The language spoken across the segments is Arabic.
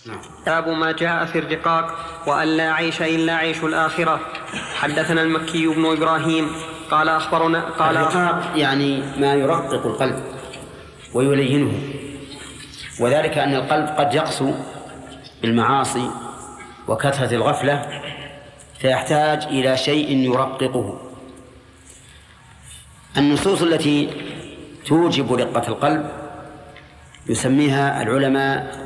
باب ما جاء في الرقاق وأن لا عيش إلا عيش الآخرة. حدثنا المكي بن إبراهيم قال أخبرنا الرقاق يعني ما يرقق القلب ويلينه، وذلك أن القلب قد يقسو بالمعاصي وكثرة الغفلة فيحتاج إلى شيء يرققه. النصوص التي توجب رقة القلب يسميها العلماء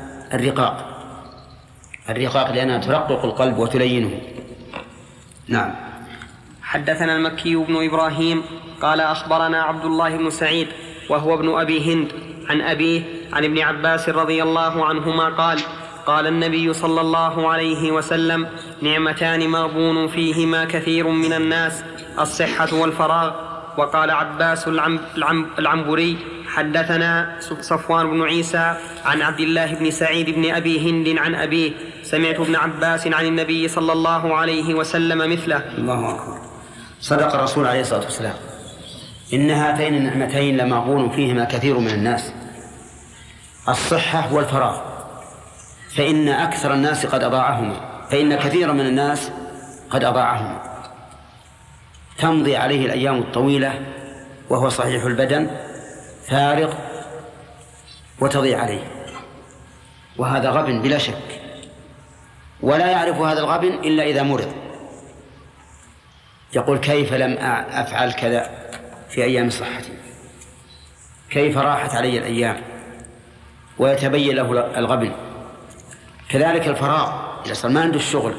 الرقاق لأنها ترقق القلب وتلينه. نعم. حدثنا المكي بن إبراهيم قال أخبرنا عبد الله بن سعيد وهو ابن أبي هند عن أبيه عن ابن عباس رضي الله عنهما قال قال النبي صلى الله عليه وسلم: نعمتان مغبون فيهما كثير من الناس، الصحة والفراغ. وقال عباس العنبري: حدثنا صفوان بن عيسى عن عبد الله بن سعيد بن أبي هند عن أبيه: سمعت ابن عباس عن النبي صلى الله عليه وسلم مثله. الله أكبر. صدق الرسول عليه الصلاة والسلام، إن هاتين النعمتين لمغبون فيهما كثير من الناس، الصحة والفراغ، فإن أكثر الناس قد أضاعهما، فإن كثير من الناس قد أضاعهما، تمضي عليه الأيام الطويلة وهو صحيح البدن فارغ وتضيع عليه، وهذا غبن بلا شك، ولا يعرف هذا الغبن إلا إذا مرض، يقول: كيف لم أفعل كذا في أيام صحتي، كيف راحت علي الأيام، ويتبين له الغبن. كذلك الفراغ، إذا صار ما عنده الشغل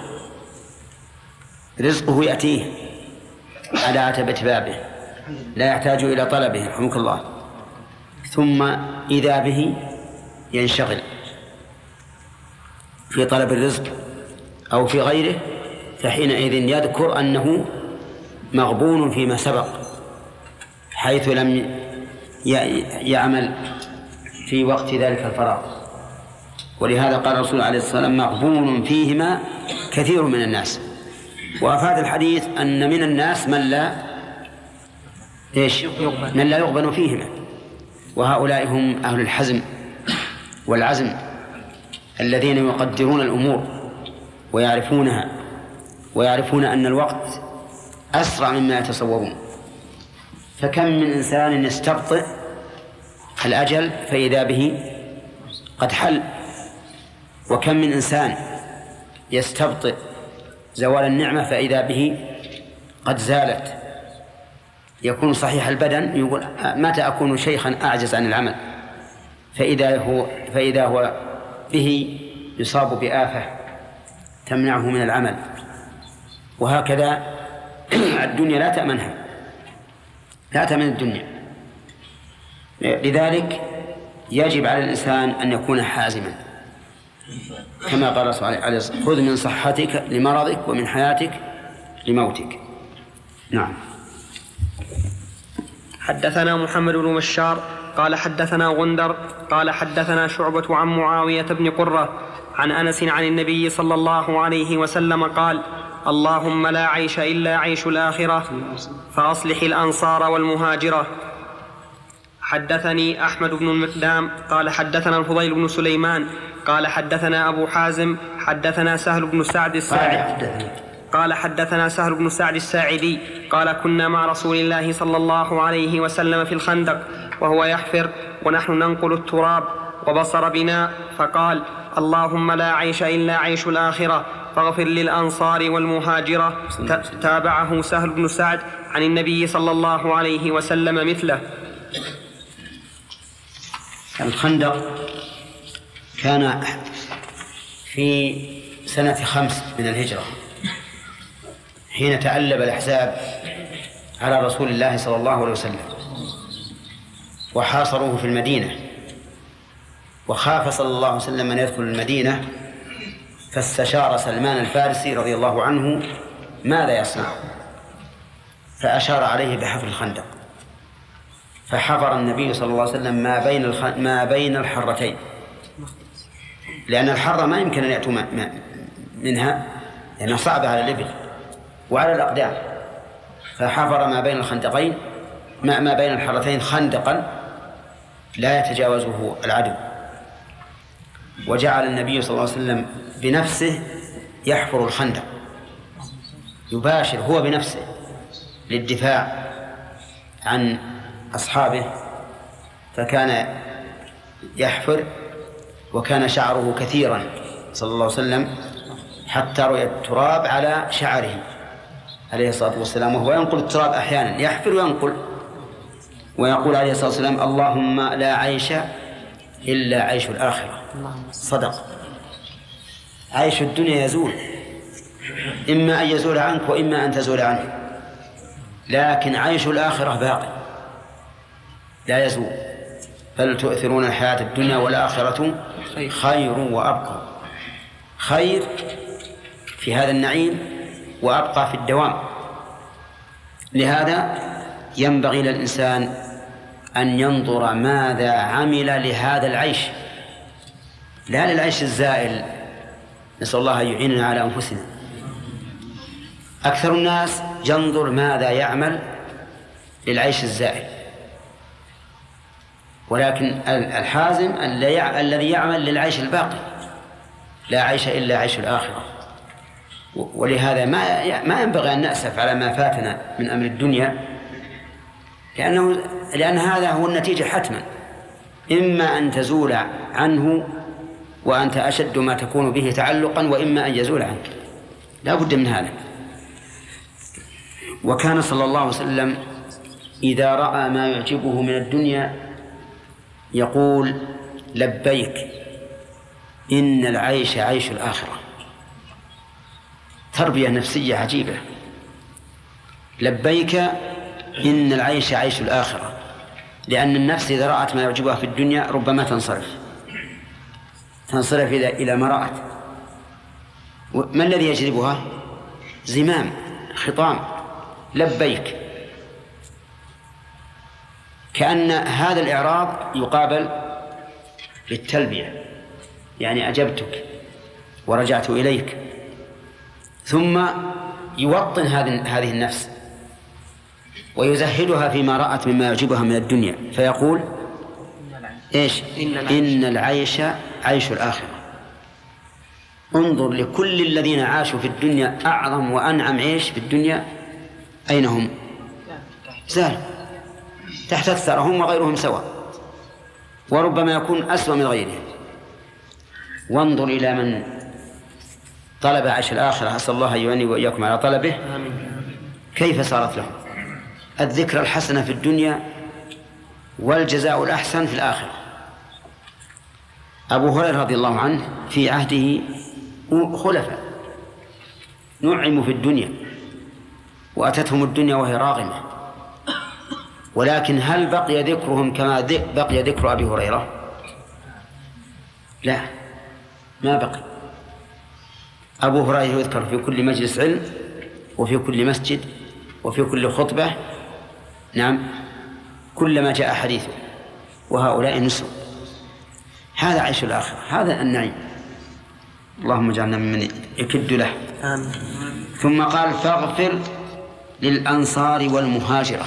رزقه يأتيه على عتبة بابه، لا يحتاج إلى طلبه رحمك الله، ثم إذا به ينشغل في طلب الرزق أو في غيره، فحينئذ يذكر أنه مغبون فيما سبق حيث لم يعمل في وقت ذلك الفراغ. ولهذا قال الرسول عليه الصلاة والسلام: مغبون فيهما كثير من الناس. وأفاد الحديث أن من الناس من لا يغبن فيهما، وهؤلاء هم أهل الحزم والعزم الذين يقدرون الأمور ويعرفونها، ويعرفون أن الوقت أسرع مما يتصورون. فكم من إنسان يستبطئ الأجل فإذا به قد حل، وكم من إنسان يستبطئ زوال النعمة فإذا به قد زالت، يكون صحيح البدن يقول: متى أكون شيخا أعجز عن العمل، فإذا هو به يصاب بآفة تمنعه من العمل. وهكذا الدنيا لا تأمنها، لا تأمن الدنيا. لذلك يجب على الإنسان أن يكون حازما، كما قال الرسول عليه الصلاة والسلام: خذ من صحتك لمرضك ومن حياتك لموتك. نعم. حدثنا محمد بن بشار قال حدثنا غندر قال حدثنا شعبة عن معاوية بن قرة عن أنس عن النبي صلى الله عليه وسلم قال: اللهم لا عيش إلا عيش الآخرة، فأصلح الأنصار والمهاجرة. حدثني أحمد بن المقدام قال حدثنا الفضيل بن سليمان قال حدثنا أبو حازم حدثنا سهل بن سعد الساعدي قال حدثنا سهل بن سعد الساعدي قال: كنا مع رسول الله صلى الله عليه وسلم في الخندق وهو يحفر ونحن ننقل التراب، وبصر بنا فقال: اللهم لا عيش إلا عيش الآخرة، فاغفر للأنصار والمهاجرة. تابعه سهل بن سعد عن النبي صلى الله عليه وسلم مثله. الخندق كان في سنة 5 من الهجرة، حين تألب الأحزاب على رسول الله صلى الله عليه وسلم وحاصروه في المدينة، وخاف صلى الله عليه وسلم أن يدخل المدينة، فاستشار سلمان الفارسي رضي الله عنه ماذا يصنع، فأشار عليه بحفر الخندق، فحفر النبي صلى الله عليه وسلم ما بين الحرتين، لأن الحرة ما يمكن أن يأتوا منها لأنها صعبة على الإبل وعلى الأقدام، فحفر ما بين الخندقين ما بين الحرتين خندقا لا يتجاوزه العدو، وجعل النبي صلى الله عليه وسلم بنفسه يحفر الخندق، يباشر هو بنفسه للدفاع عن أصحابه، فكان يحفر وكان شعره كثيرا صلى الله عليه وسلم حتى رؤي التراب على شعره عليه الصلاة والسلام، وهو ينقل التراب أحيانا، يحفر وينقل، ويقول عليه الصلاة والسلام: اللهم لا عيش إلا عيش الآخرة. صدق. عيش الدنيا يزول، إما أن يزول عنك وإما أن تزول عنه، لكن عيش الآخرة باقي لا يزول. بل تؤثرون الحياة الدنيا والآخرة خير وأبقى. خير في هذا النعيم وأبقى في الدوام. لهذا ينبغي للإنسان أن ينظر ماذا عمل لهذا العيش، لا للعيش الزائل. نسأل الله أن يعيننا على أنفسنا. أكثر الناس ينظر ماذا يعمل للعيش الزائل، ولكن الحازم الذي يعمل للعيش الباقي، لا عيش إلا عيش الآخرة. ولهذا ما ينبغي أن نأسف على ما فاتنا من أمر الدنيا، لأن هذا هو النتيجة حتما، إما أن تزول عنه وأنت أشد ما تكون به تعلقا، وإما أن يزول عنك، لا بد من هذا. وكان صلى الله عليه وسلم إذا رأى ما يعجبه من الدنيا يقول: لبيك إن العيش عيش الآخرة. تربية نفسية عجيبة. لبيك إن العيش عيش الآخرة، لأن النفس إذا رأت ما يعجبها في الدنيا ربما تنصرف إلى ما رأت. ما الذي يجذبها؟ زمام، خطام، لبيك. كأن هذا الإعراض يقابل بالتلبية، يعني أجبتك ورجعت إليك. ثم يوطن هذه النفس ويزهدها فيما رأت مما يعجبها من الدنيا، فيقول: إيش؟ إن العيش عيش الآخرة. انظر لكل الذين عاشوا في الدنيا أعظم وأنعم عيش في الدنيا، أين هم؟ زال تحت أكثرهم وغيرهم سواء، وربما يكون أسوأ من غيرهم. وانظر إلى من طلب عيش الآخرة، أسأل الله أن يعيني وإياكم على طلبه، كيف صارت لهم الذكرى الحسنة في الدنيا والجزاء الأحسن في الآخرة. أبو هريرة رضي الله عنه في عهده خلفاء نعموا في الدنيا وأتتهم الدنيا وهي راغمة، ولكن هل بقي ذكرهم كما بقي ذكر أبي هريرة؟ لا، ما بقي. أبو هريرة يذكر في كل مجلس علم وفي كل مسجد وفي كل خطبة، نعم، كلما جاء حديثه، وهؤلاء نسوا. هذا عيش الآخرة، هذا النعيم. اللهم اجعلنا ممن يكد له. آمين. ثم قال: فاغفر للأنصار والمهاجرة.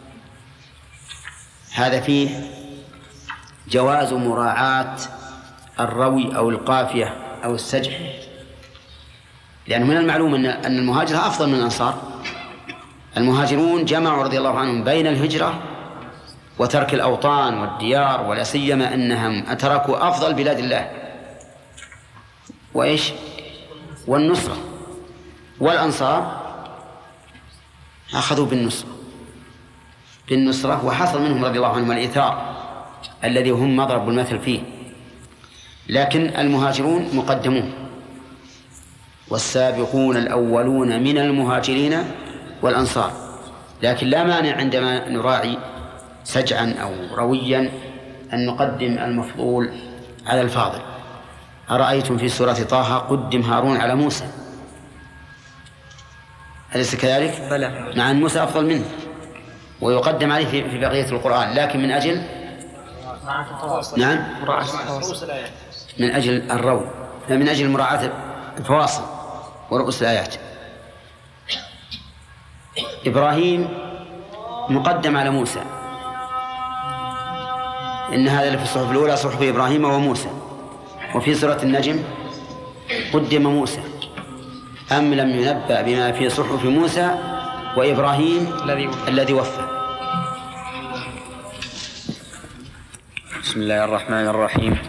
هذا فيه جواز مراعاة الروي أو القافية أو السجع، لأنه من المعلوم أن المهاجرة أفضل من الأنصار. المهاجرون جمعوا رضي الله عنهم بين الهجرة وترك الأوطان والديار، ولا سيما أنهم تركوا أفضل بلاد الله وإيش والنصرة. والأنصار أخذوا بالنصرة وحصل منهم رضي الله عنهم الإيثار الذي هم مضرب المثل فيه. لكن المهاجرون مقدمون، والسابقون الأولون من المهاجرين والأنصار. لكن لا مانع عندما نراعي سجعا أو رويا أن نقدم المفضول على الفاضل. أرأيتم في سورة طه قدم هارون على موسى، أليس كذلك؟ بلى. مع أن موسى أفضل منه ويقدم عليه في بقية القرآن، لكن من أجل من أجل الروي، من أجل مراعاة الفواصل ورؤوس الآيات. إبراهيم مقدم على موسى، إن هذا في الصحف الأولى صحف إبراهيم وموسى. وفي سورة النجم قدم موسى أم لم ينبأ بما في صحف موسى وإبراهيم الذي وفى. بسم الله الرحمن الرحيم.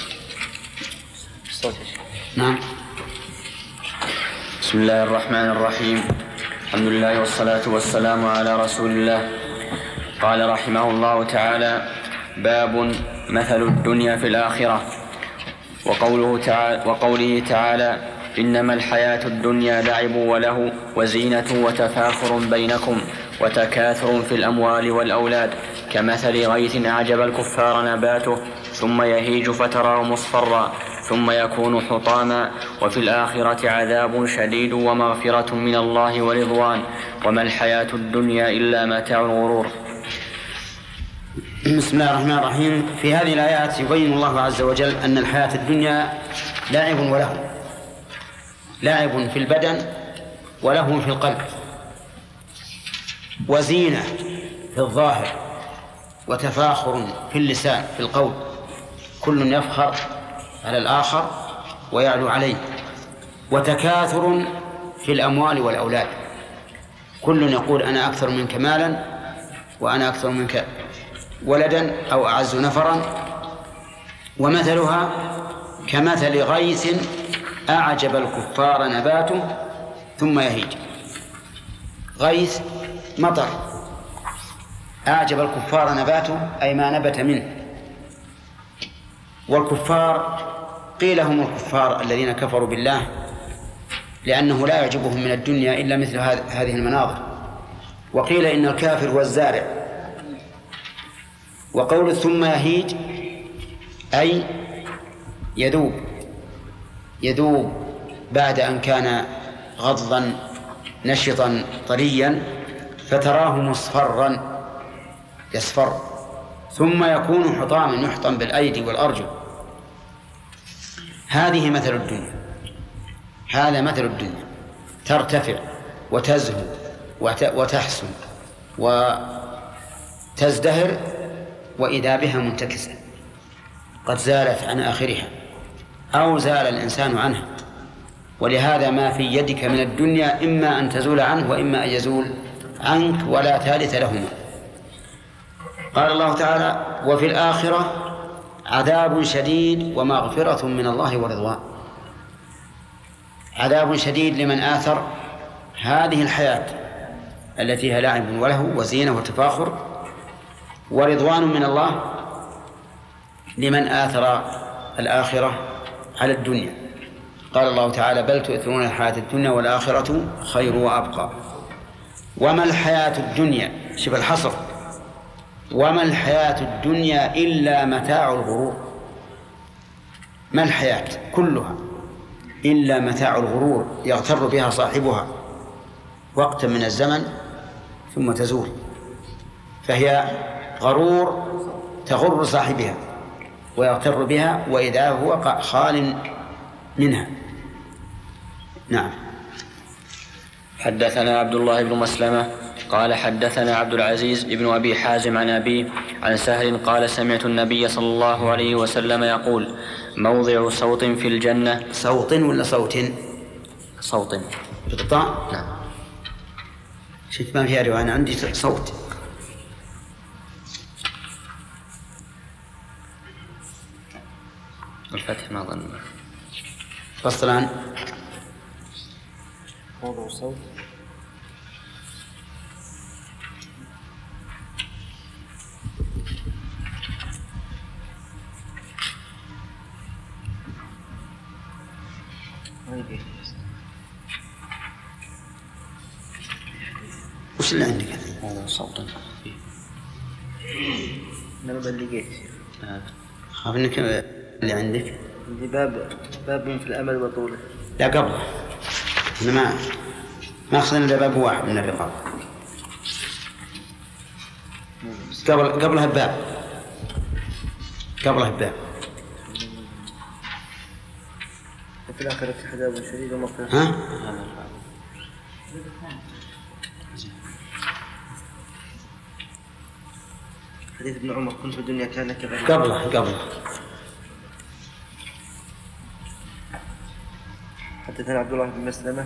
نعم. بسم الله الرحمن الرحيم. الحمد لله والصلاة والسلام على رسول الله. قال رحمه الله تعالى: باب مثل الدنيا في الآخرة. وقوله تعالى: إنما الحياة الدنيا لعب وله وزينة وتفاخر بينكم وتكاثر في الأموال والأولاد كمثل غيث أعجب الكفار نباته ثم يهيج فتراه مصفرا ثم يكون حطاما وفي الآخرة عذاب شديد ومغفرة من الله ورضوان وما الحياة الدنيا إلا متاع الغرور. بسم الله الرحمن الرحيم. في هذه الآيات يبين الله عز وجل أن الحياة الدنيا لاعب ولهو، لاعب في البدن ولهو في القلب، وزينة في الظاهر وتفاخر في اللسان في القول، كل يفخر على الآخر ويعلو عليه، وتكاثر في الأموال والأولاد، كل يقول أنا أكثر منك مالا وأنا أكثر منك ولدا أو أعز نفرا. ومثلها كمثل غيث أعجب الكفار نباته ثم يهيج. غيث مطر أعجب الكفار نباته أي ما نبت منه. والكفار قيل هم الكفار الذين كفروا بالله لأنه لا يعجبهم من الدنيا إلا مثل هذه المناظر، وقيل إن الكافر هو الزارع. وقول ثم يهيج أي يذوب بعد أن كان غضا نشطا طريا فتراه مصفرا يصفر ثم يكون حطاما يحطم بالأيدي والأرجل. هذه مثل الدنيا، هذا مثل الدنيا، ترتفع وتزهو وتحسن وتزدهر وإذا بها منتكسة قد زالت عن آخرها أو زال الإنسان عنها. ولهذا ما في يدك من الدنيا إما أن تزول عنه وإما أن يزول عنك ولا ثالث لهما. قال الله تعالى: وفي الآخرة عذاب شديد ومغفرة من الله ورضوان. عذاب شديد لمن آثر هذه الحياة التي هي لعب وله وزينة وتفاخر، ورضوان من الله لمن آثر الآخرة على الدنيا. قال الله تعالى: بل تؤثرون الحياة الدنيا والآخرة خير وأبقى. وما الحياة الدنيا، شوف الحصر، وما الحياة الدنيا إلا متاع الغرور. ما الحياة كلها إلا متاع الغرور يغتر بها صاحبها وقتا من الزمن ثم تزول، فهي غرور تغر صاحبها ويغتر بها وإذا هو خال منها. نعم. حدثنا عبد الله بن مسلمة قال حدثنا عبد العزيز بن أبي حازم عن أبيه عن سهل قال: سمعت النبي صلى الله عليه وسلم يقول: موضع صوت في الجنة. صوت ولا صوت؟ صوت بالطاء. نعم. شفت ما فيها رواية، أنا عندي صوت. الفتح ما ظن. فصلان. موضع صوت. وش اللي عندك؟ موضع صوت. أنا بلقيت. خاف إنك اللي عندك. عندي باب في الأمل وطوله. لا قبله، أنا ما أخذنا إلا باب واحد من الرقاب. قبلها باب، قبلها باب. وفي الآخرة عذاب شديد ومغفرة. ها؟ حديث ابن عمر: كنت في الدنيا كأنك قبله حدثنا عبد الله بن مسلمة.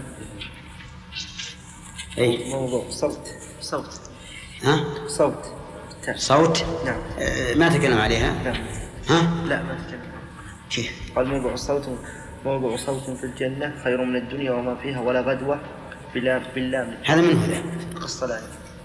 أي موضوع صوت. ها؟ صوت. نعم. ما تكلم عليها. نعم. ها؟ لا ما تكلم. كيف؟ قال موضوع صوت في الجنة خير من الدنيا وما فيها ولا غدوة باللام. هذا من هذا الصلاة.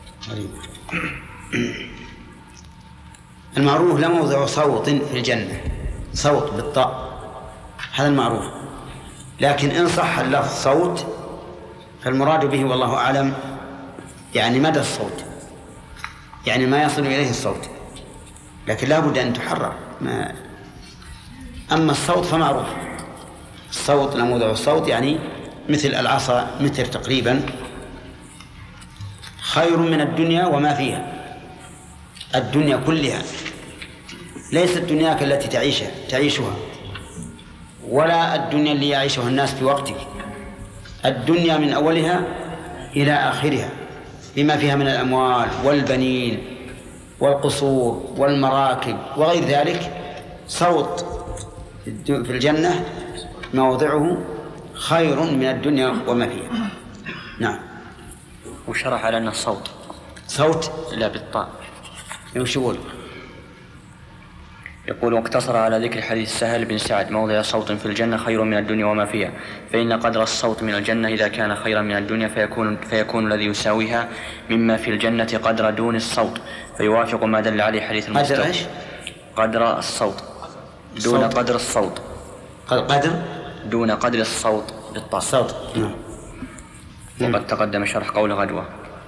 المعروف لا موضع صوت في الجنة، صوت بالطاء، هذا المعروف. لكن إن صح اللفظ صوت فالمراد به والله أعلم يعني مدى الصوت، يعني ما يصل إليه الصوت، لكن لا بد أن تحرر. أما الصوت فمعروف، الصوت نموذج الصوت يعني مثل العصا، متر تقريبا، خير من الدنيا وما فيها. الدنيا كلها ليست دنياك التي تعيشها، ولا الدنيا اللي يعيشها الناس في وقتك. الدنيا من أولها إلى آخرها بما فيها من الأموال والبنين والقصور والمراكب وغير ذلك. صوت في الجنة موضعه خير من الدنيا وما فيها. نعم. وشرح على أن الصوت صوت لا بالطاء. وش يقول واقتصر على ذكر حديث سهل بن سعد موضع صوت في الجنة خير من الدنيا وما فيها، فإن قدر الصوت من الجنة إذا كان خيرا من الدنيا فيكون الذي يساويها مما في الجنة قدر دون الصوت، فيوافق ما دل عليه حديث المستوى. قدر الصوت دون قدر الصوت. قدر دون قدر الصوت بالطاء. الصوت. وقد تقدم شرح قول غدوة.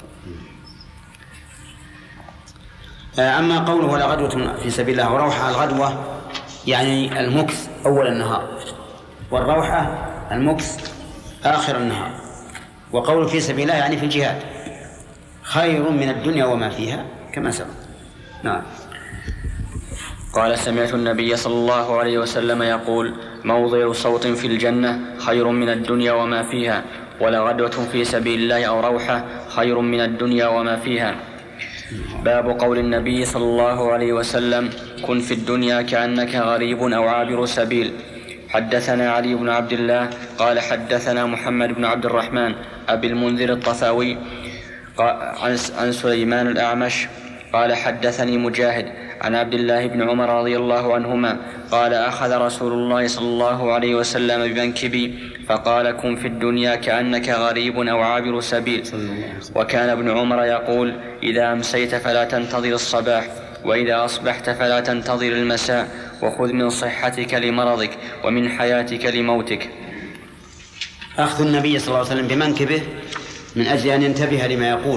أما قوله ولا غدوة في سبيل الله وروحة، الغدوة يعني المكث أول النهار، والروحة المكث آخر النهار. وقوله في سبيل الله يعني في الجهاد خير من الدنيا وما فيها كما سبق. نعم. قال سمعت النبي صلى الله عليه وسلم يقول موضع صوت في الجنة خير من الدنيا وما فيها، ولا غدوة في سبيل الله أو روحة خير من الدنيا وما فيها. باب قول النبي صلى الله عليه وسلم كن في الدنيا كأنك غريب أو عابر سبيل. حدثنا علي بن عبد الله قال حدثنا محمد بن عبد الرحمن أبي المنذر الطفاوي عن سليمان الأعمش قال حدثني مجاهد عن عبد الله بن عمر رضي الله عنهما قال أخذ رسول الله صلى الله عليه وسلم بمنكبي فقال كن في الدنيا كأنك غريب أو عابر سبيل. وكان ابن عمر يقول إذا أمسيت فلا تنتظر الصباح، وإذا أصبحت فلا تنتظر المساء، وخذ من صحتك لمرضك ومن حياتك لموتك. أخذ النبي صلى الله عليه وسلم بمنكبه من أجل أن ينتبه لما يقول.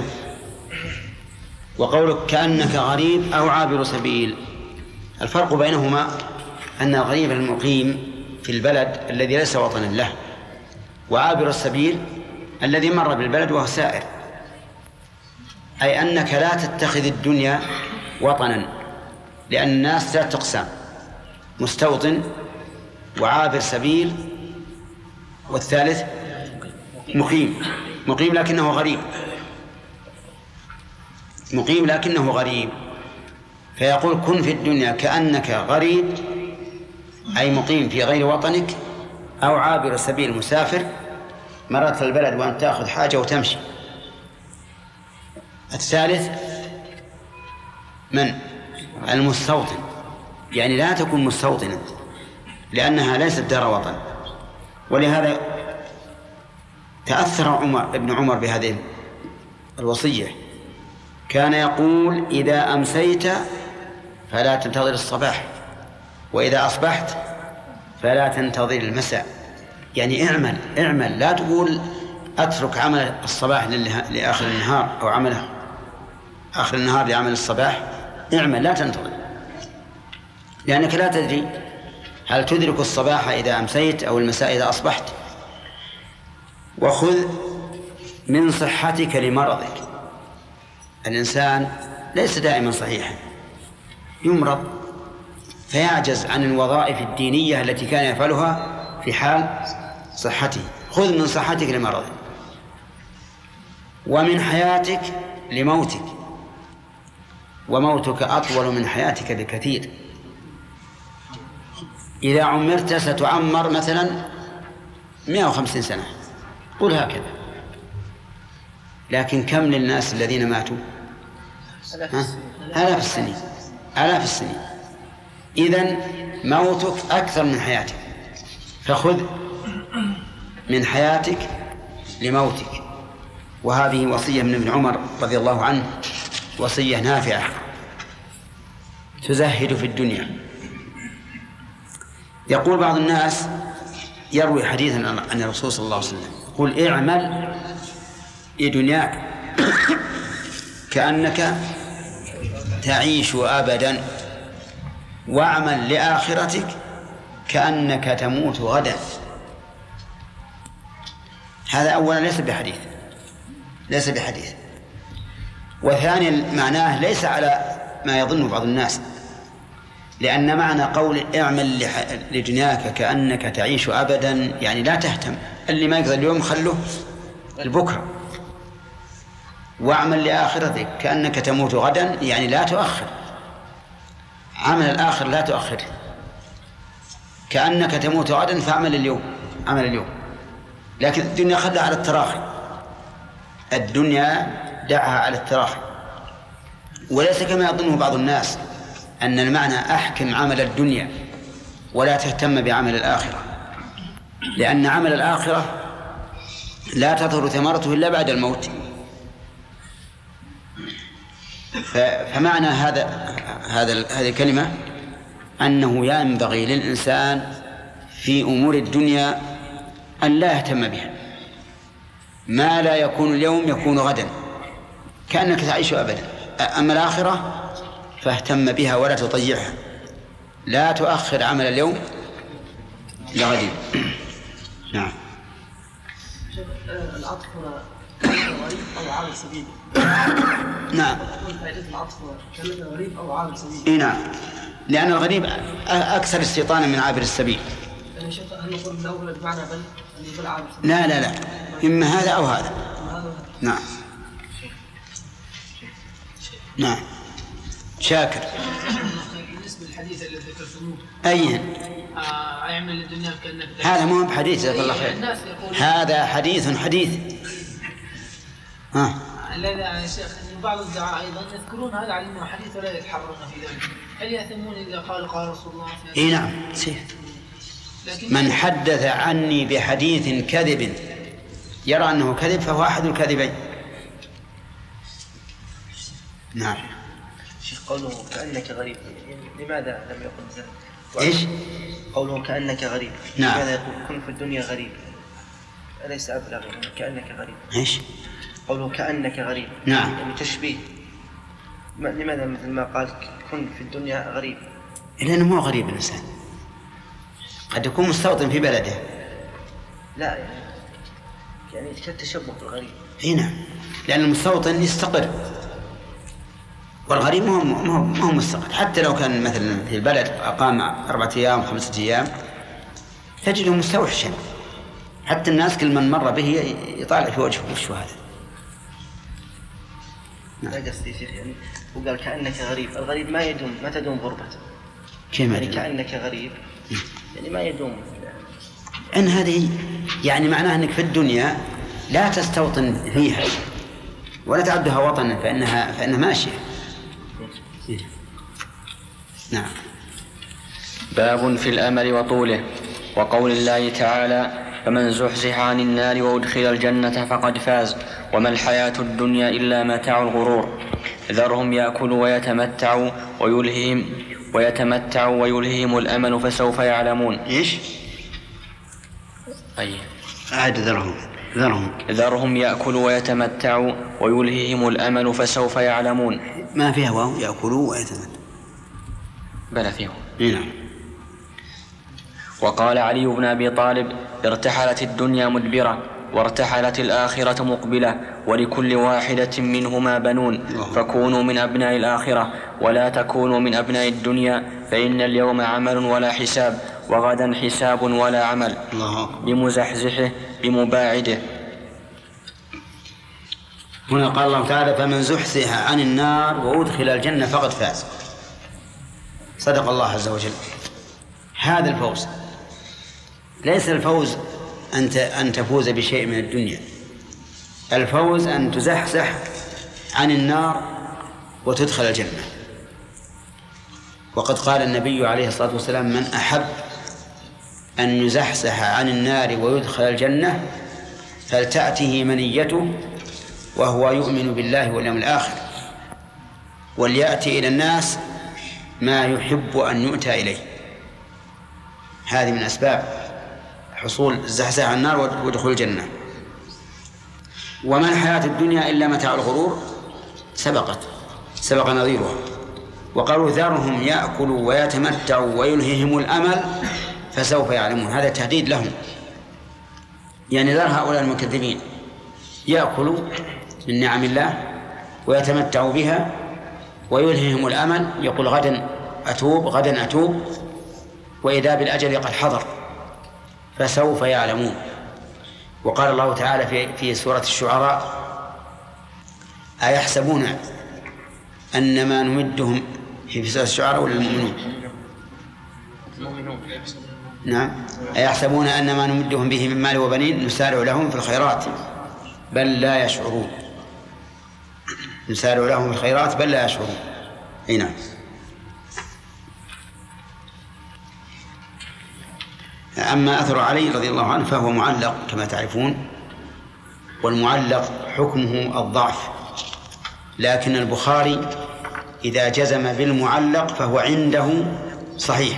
وقولك كأنك غريب أو عابر سبيل، الفرق بينهما أن الغريب المقيم في البلد الذي ليس وطنا له، وعابر السبيل الذي مر بالبلد وهو سائر. أي أنك لا تتخذ الدنيا وطنا، لأن الناس ثلاثة أقسام: مستوطن وعابر سبيل والثالث مقيم لكنه غريب. مقيم لكنه غريب، فيقول كن في الدنيا كأنك غريب أي مقيم في غير وطنك، أو عابر سبيل مسافر مرت البلد وأن تأخذ حاجة وتمشي. الثالث من؟ المستوطن، يعني لا تكون مستوطنا لأنها ليست دار وطن. ولهذا تأثر ابن عمر بهذه الوصية، كان يقول إذا أمسيت فلا تنتظر الصباح، وإذا أصبحت فلا تنتظر المساء. يعني اعمل، لا تقول أترك عمل الصباح لآخر النهار أو عمل آخر النهار لعمل الصباح. اعمل، لا تنتظر، لأنك لا تدري هل تدرك الصباح إذا أمسيت أو المساء إذا أصبحت. وخذ من صحتك لمرضك. الإنسان ليس دائما صحيحا، يمرض فيعجز عن الوظائف الدينية التي كان يفعلها في حال صحته. خذ من صحتك لمرضك، ومن حياتك لموتك، وموتك أطول من حياتك بكثير. إذا عمرت ستعمر مثلا 150 سنة، قل هكذا. لكن كم للناس الذين ماتوا؟ آلاف السنين، آلاف السنين. إذن موتك أكثر من حياتك، فخذ من حياتك لموتك. وهذه وصية من ابن عمر رضي الله عنه، وصية نافعة تزهد في الدنيا. يقول بعض الناس يروي حديثا عن الرسول صلى الله عليه وسلم يقول: اعمل لدنياك كأنك تعيش أبدا، واعمل لآخرتك كأنك تموت غدا. هذا أولا ليس بحديث. وثانيا معناه ليس على ما يظن بعض الناس، لأن معنى قول اعمل لدنياك كأنك تعيش أبدا يعني لا تهتم، اللي ما يقدر اليوم خلوه البكرة. واعمل لآخرتك كأنك تموت غدا يعني لا تؤخر عمل الآخر، لا تؤخر. كأنك تموت غدا فاعمل اليوم، عمل اليوم. لكن الدنيا خلها على التراخي، الدنيا دعها على التراخي. وليس كما يظنه بعض الناس أن المعنى أحكم عمل الدنيا ولا تهتم بعمل الآخرة، لأن عمل الآخرة لا تظهر ثمرته إلا بعد الموت. فمعنى هذه الكلمة أنه ينبغي للإنسان في أمور الدنيا أن لا يهتم بها، ما لا يكون اليوم يكون غدا، كأنك تعيش أبدا. أما الآخرة فاهتم بها ولا تضيعها، لا تؤخر عمل اليوم لغد. نعم. العطف غريب أو عابر سبيل. نعم. فائدة العطف كلمة غريب أو عابر سبيل. نعم، لأن الغريب أكثر استيطانا من عابر السبيل. يعني شيخ هل نقول من أول بمعنى بل عابر سبيل؟ لا، إما هذا أو هذا. نعم. نعم. شاكر. بالنسبة للحديث الذي ذكرتموه. أي. أعمل الدنيا كأنك. هذا مو بحديث جزاك الله خير. هذا حديث. الذي يا شيخ بعض الدعاء أيضا يذكرون هذا على أنه حديث ولا يتحرون في ذلك. هل يأثمون إذا قال رسول الله؟ إيه نعم. من حدث عني بحديث كذب يرى أنه كذب فهو أحد الكاذبين. نعم. شيخ قوله كأنك غريب، لماذا لم يقل ذلك؟ إيش؟ قوله كأنك غريب، نعم. لماذا يقول كن في الدنيا غريب؟ أليس أبلغ كأنك غريب؟ إيش؟ قوله كأنك غريب، نعم. يعني تشبيه. لماذا مثل ما قال كن في الدنيا غريب؟ لأنه مو غريب الإنسان، قد يكون مستوطن في بلده. لا يعني كالتشبه بالغريب. نعم، لأن المستوطن يستقر والغريب ما هو مستقر. حتى لو كان مثلا في البلد أقام 4 أيام 5 أيام تجده مستوحشا، حتى الناس كل من مر به يطالع في وجهه وش هذا. لا قصدي شيخ، يعني وقال كأنك غريب، الغريب ما تدوم غربته. يعني كأنك غريب يعني ما يدوم. أن هذه يعني معناه أنك في الدنيا لا تستوطن فيها ولا تعدها وطنا، فإنها ماشية. نعم. باب في الأمل وطوله. وقول الله تعالى: فمن زحزح عن النار وأدخل الجنة فقد فاز وما الحياة الدنيا إلا متاع الغرور. ذرهم يأكلوا ويتمتعوا ويلههم الأمل فسوف يعلمون. إيش؟ أي عاد ذرهم يأكلوا ويتمتعوا ويلههم الأمل فسوف يعلمون. ما فيها واو يأكلوا ويتمتعوا؟ بلى فيه. نعم. وقال علي بن أبي طالب: ارتحلت الدنيا مدبرة وارتحلت الآخرة مقبلة ولكل واحدة منهما بنون، فكونوا من أبناء الآخرة ولا تكونوا من أبناء الدنيا، فإن اليوم عمل ولا حساب وغدا حساب ولا عمل، بمزحزحه بمباعده. هنا قال الله تعالى: فمن زحزح عن النار وأدخل الجنة فقد فاز. صدق الله عز وجل. هذا الفوز ليس الفوز أن تفوز بشيء من الدنيا. الفوز أن تزحزح عن النار وتدخل الجنة. وقد قال النبي عليه الصلاة والسلام: من أحب أن يزحزح عن النار ويدخل الجنة فلتأته منيته وهو يؤمن بالله واليوم الآخر، وليأتي إلى الناس ما يحب أن يؤتى إليه. هذه من أسباب حصول الزحزح عن النار ودخول الجنة. وما الحياة الدنيا إلا متاع الغرور سبق نظيرها. وقالوا: ذرهم يأكلوا ويتمتعوا ويلههم الأمل فسوف يعلمون. هذا تهديد لهم، يعني ذر هؤلاء المكذبين يأكلوا من نعم الله ويتمتعوا بها ويلههم الأمل، يقول غدا أتوب، وإذا بالأجل قد حضر، فسوف يعلمون. وقال الله تعالى في سورة الشعراء: أيحسبون أن ما نمدهم في سورة الشعراء ولا المؤمنون؟ نعم. أيحسبون أن ما نمدهم به من مال وبنين نسارع لهم في الخيرات بل لا يشعرون. نسارع لهم في الخيرات بل لا يشعرون. نعم. أما أثر علي رضي الله عنه فهو معلق كما تعرفون، والمعلق حكمه الضعف، لكن البخاري إذا جزم بالمعلق فهو عنده صحيح.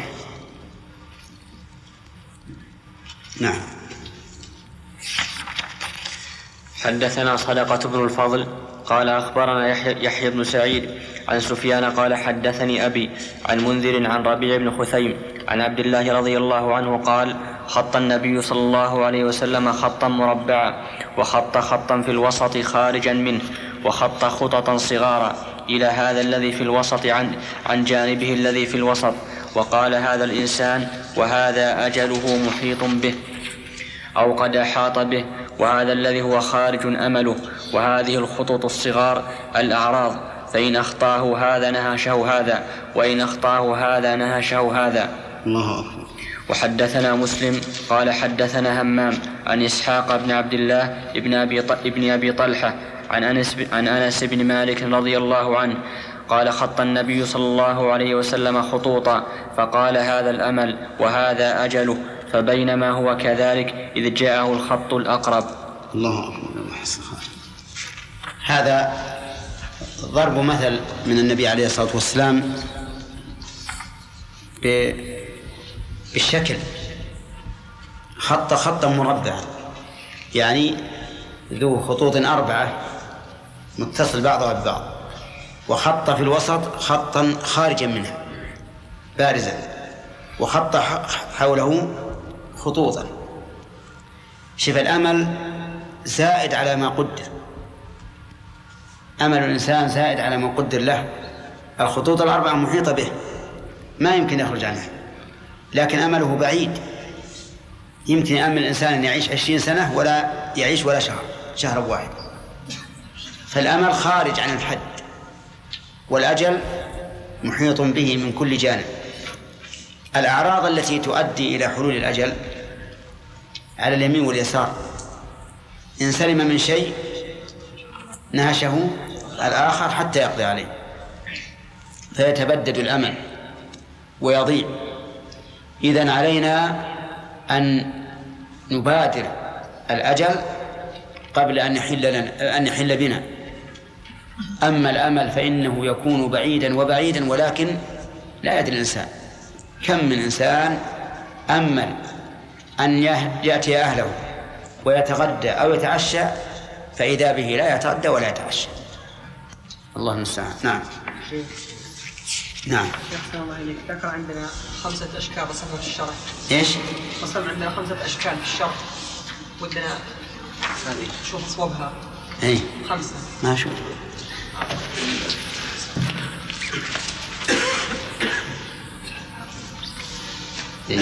نعم. حدثنا صدقة بن الفضل قال أخبرنا يحيى بن سعيد عن سفيان قال حدثني أبي عن منذر عن ربيع بن خثيم عن عبد الله رضي الله عنه قال: خط النبي صلى الله عليه وسلم خطا مربعا، وخط خطا في الوسط خارجا منه، وخط خططا صغارا إلى هذا الذي في الوسط عن جانبه الذي في الوسط، وقال: هذا الإنسان وهذا أجله محيط به أو قد أحاط به، وهذا الذي هو خارج أمله، وهذه الخطوط الصغار الأعراض، فإن أخطاه هذا نهشه هذا، وإن أخطاه هذا نهشه هذا. الله أكبر. وحدثنا مسلم قال حدثنا همام عن إسحاق بن عبد الله ابن أبي طلحة عن أنس بن مالك رضي الله عنه قال: خط النبي صلى الله عليه وسلم خطوطا فقال: هذا الأمل وهذا أجله، فبينما هو كذلك إذ جاءه الخط الأقرب. الله أكبر. هذا ضرب مثل من النبي عليه الصلاة والسلام بالشكل. خطا مربعا، يعني ذو خطوط 4 متصل بعضها ببعض، وخط في الوسط خطا خارجا منها بارزا، وخط حوله خطوطا. شوف، الأمل زائد على ما قدر، أمل الإنسان زائد على ما قدر له. الخطوط 4 محيطة به ما يمكن يخرج عنها، لكن أمله بعيد. يمكن أمل الإنسان أن يعيش 20 سنة ولا يعيش ولا شهر واحد. فالأمل خارج عن الحد، والأجل محيط به من كل جانب. الأعراض التي تؤدي إلى حلول الأجل على اليمين واليسار، إن سلم من شيء نهشه الآخر حتى يقضي عليه، فيتبدد الأمل ويضيع. إذن علينا أن نبادر الأجل قبل أن يحل بنا. أما الأمل فإنه يكون بعيدا وبعيدا، ولكن لا يدري الإنسان. كم من إنسان أمل أن يأتي أهله ويتغدى أو يتعشى، فإذا به لا يتغدى ولا يتعشى. الله المستعان. نعم. نعم. ذكر عندنا 5 أشكال رسمها في الشرع. إيش؟ رسم عندنا 5 أشكال في الشرع، ودنا نشوف أصوبها. إيه. 5. ما أشوف. إيه.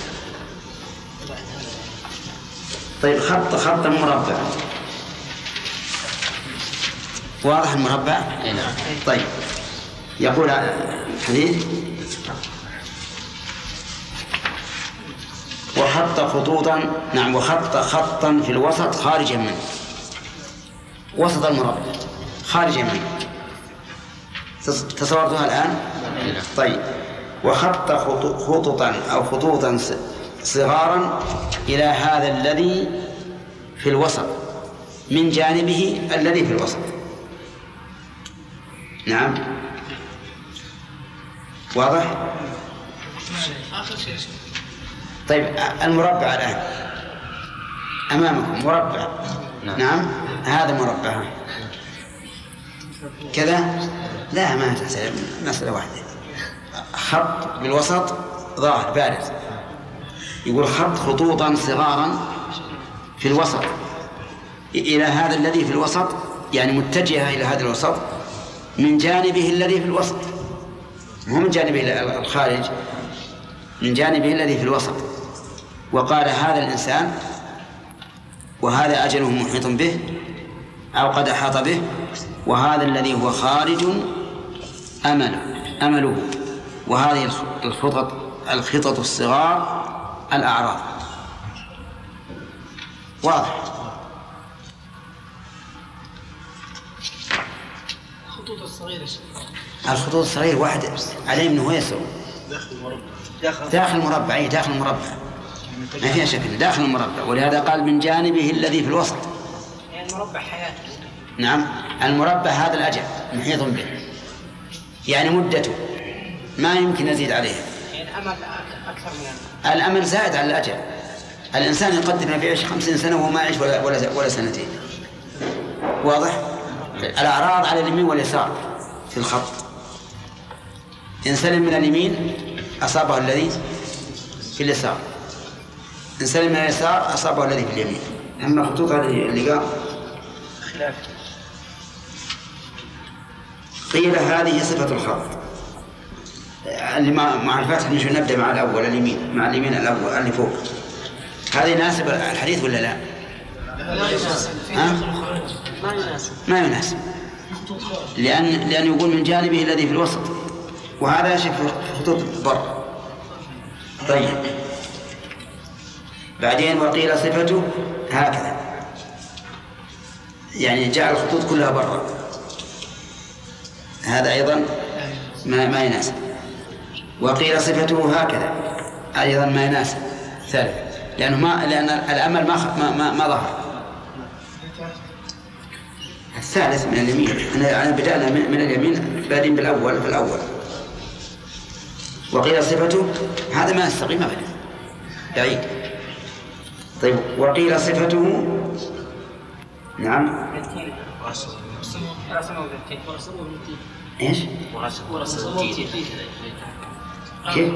طيب، خط مربع واضح. المربع. طيب، يقول الحديث: وخط خطوطا، نعم، وخط خطا في الوسط خارجا منه، وسط المربع خارجا منه. تصورتها الآن؟ طيب. وخط خطوطا أو خطوطا صغارا إلى هذا الذي في الوسط من جانبه الذي في الوسط. نعم، واضح؟ طيب، المربع الآن أمامكم مربع. نعم، هذا مربع كذا. لا، ما تحسب، مسألة واحدة. خط بالوسط ظاهر بارز، يقول خط خطوطا صغارا في الوسط إلى هذا الذي في الوسط، يعني متجهة إلى هذا الوسط من جانبه الذي في الوسط، مو من جانبه الخارج، من جانبه الذي في الوسط. وقال هذا الإنسان وهذا أجله محيط به أو قد أحاط به، وهذا الذي هو خارج أمله، وهذه الخطط الصغار الأعراض. واضح؟ الخطوط الصغيرة واحدة عليه أنه يسوي داخل المربع. أي داخل المربع، ما فيها شك، داخل المربع. ولهذا قال من جانبه الذي في الوسط، يعني المربع حياته. نعم، المربع هذا الأجل محيط به، يعني مدته ما يمكن نزيد عليها. يعني الأمل أكثر من الأمل زائد على الأجل. الإنسان يقدر أنه يعيش 50 سنة وما يعيش ولا سنتين. واضح؟ الأعراض على اليمين واليسار في الخط. إن سلم من اليمين أصابه الذي في اليسار، إن سلم من اليسار أصابه الذي في اليمين. أما الخطوط اللقاء خلاف. قيل هذه صفة الخط اللي مع الفتح. نبدأ مع الأول اليمين، مع اليمين الأول اللي فوق. هذا يناسب الحديث ولا لا؟ ما يناسب، لأن يقول من جانبه الذي في الوسط، وهذا شيء في خطوط بر. طيب، بعدين وقيل صفته هكذا، يعني جعل الخطوط كلها برا. هذا أيضا ما يناسب. وقيل صفته هكذا أيضا ما يناسب. ثالث، لأن الأمل ما ظهر. الثالث من اليمين، أنا بدأنا من اليمين بعدين بالأول في الأول. وقيل صفته هذا ما يستقيم أبدا، بعيد. طيب، وقيل صفته نعم ايش؟ كيف؟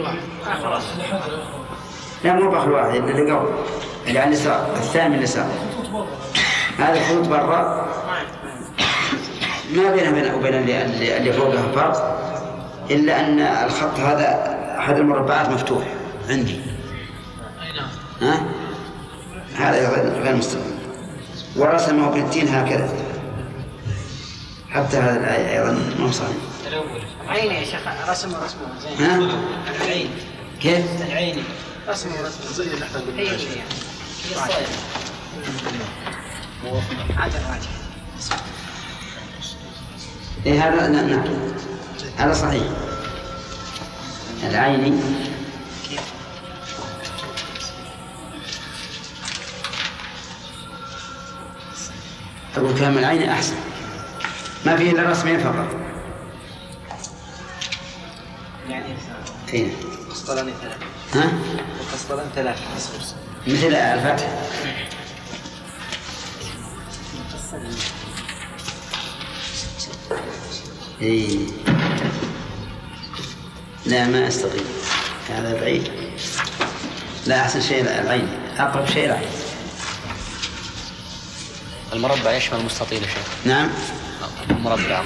لا، مو بخل واحد اللي قبل اللي على اليسار، الثاني من اليسار. هذا الخطوط برا ما بينه وبين اللي فوقها فرق، إلا أن الخط هذا أحد المربعات مفتوح عندي. هذا غير مستقيم. ورسمه بالتين هكذا. حتى هذا الآية أيضا ما صحيح. العين يا شيخ رسمه زين. العين كيف؟ العين رسمه زي اللي احنا قلنا. هي الصاير. عجل. إيه هذا؟ نعم، هذا صحيح. العين أقول كلام العين أحسن، ما فيه إلا رسمين فقط. يعني إيه؟ قسطران ثلاثة. قسطران ثلاثة مثل الفتح. إيه. لا، ما أستقيم، هذا بعيد. لا، أحسن شيء العين، أقرب شيء العين. المربع يشمل المستطيل يا شيخ. نعم، مربع.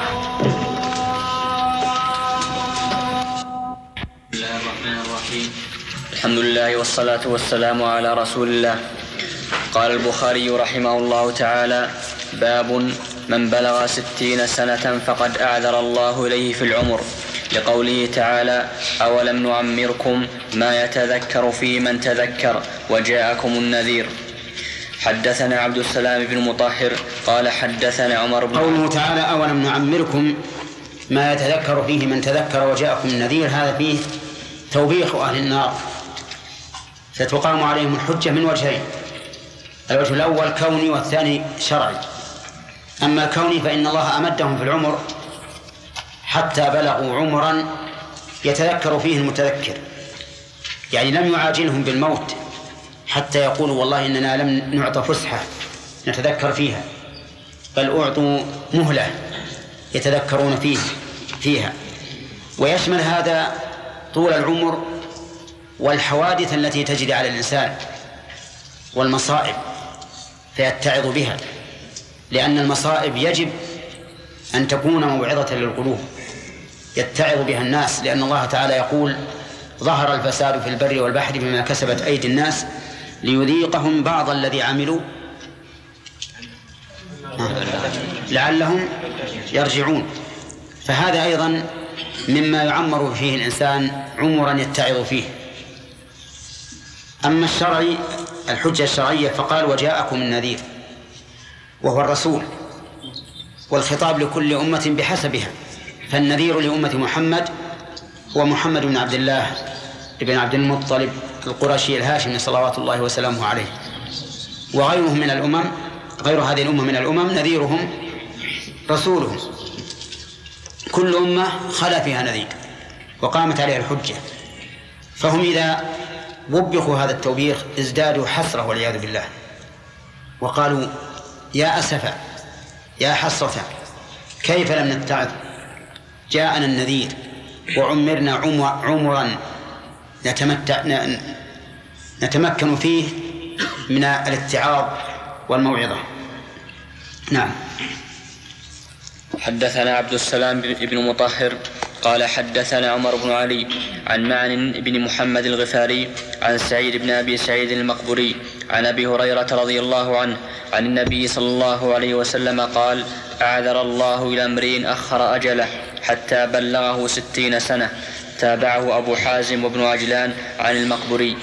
بسم الله الرحمن الرحيم. الحمد لله والصلاة والسلام على رسول الله. قال البخاري رحمه الله تعالى: باب من بلغ 60 سنة فقد أعذر الله إليه في العمر، لقوله تعالى: أولم نعمركم ما يتذكر فيه من تذكر وجاءكم النذير. حدثنا عبد السلام بن مطهر قال حدثنا عمر بن قوله تعالى: أولم نعمركم ما يتذكر فيه من تذكر وجاءكم النذير، هذا فيه توبيخ أهل النار، فتقام عليهم الحجة من وجهين: الوجه الأول كوني والثاني شرعي. أما الكوني فإن الله أمدهم في العمر حتى بلغوا عمرا يتذكر فيه المتذكر، يعني لم يعاجلهم بالموت حتى يقولوا والله إننا لم نعطى فسحة نتذكر فيها، بل أعطوا مهلة يتذكرون فيها. ويشمل هذا طول العمر والحوادث التي تجري على الإنسان والمصائب فيتعظ بها، لأن المصائب يجب أن تكون موعظة للقلوب يتعظ بها الناس، لأن الله تعالى يقول: ظهر الفساد في البر والبحر بما كسبت أيدي الناس ليذيقهم بعض الذي عملوا لعلهم يرجعون. فهذا أيضا مما يعمر فيه الإنسان عمرا يتعظ فيه. أما الشرعي الحجة الشرعية فقال: وجاءكم النذير، وهو الرسول، والخطاب لكل أمة بحسبها، فالنذير لأمة محمد هو محمد بن عبد الله بن عبد المطلب القرشي الهاشمي صلوات الله وسلامه عليه، وغيره من الأمم، غير هذه الأمة من الأمم نذيرهم رسولهم. كل أمة خلا فيها نذير وقامت عليها الحجة، فهم إذا وبخوا هذا التوبيخ ازدادوا حسرة والعياذ بالله، وقالوا: يا أسفا يا حسرة كيف لم نتعظ، جاءنا النذير وعمرنا عمرا نتمكن فيه من الاتعاظ والموعظة. نعم. حدثنا عبد السلام بن مطهر قال حدثنا عمر بن علي عن معن بن محمد الغفاري عن سعيد بن أبي سعيد المقبري عن أبي هريرة رضي الله عنه عن النبي صلى الله عليه وسلم قال: أعذر الله إلى امرئ أخر أجله حتى بلغه 60 سنة. تابعه أبو حازم وابن عجلان عن المقبري.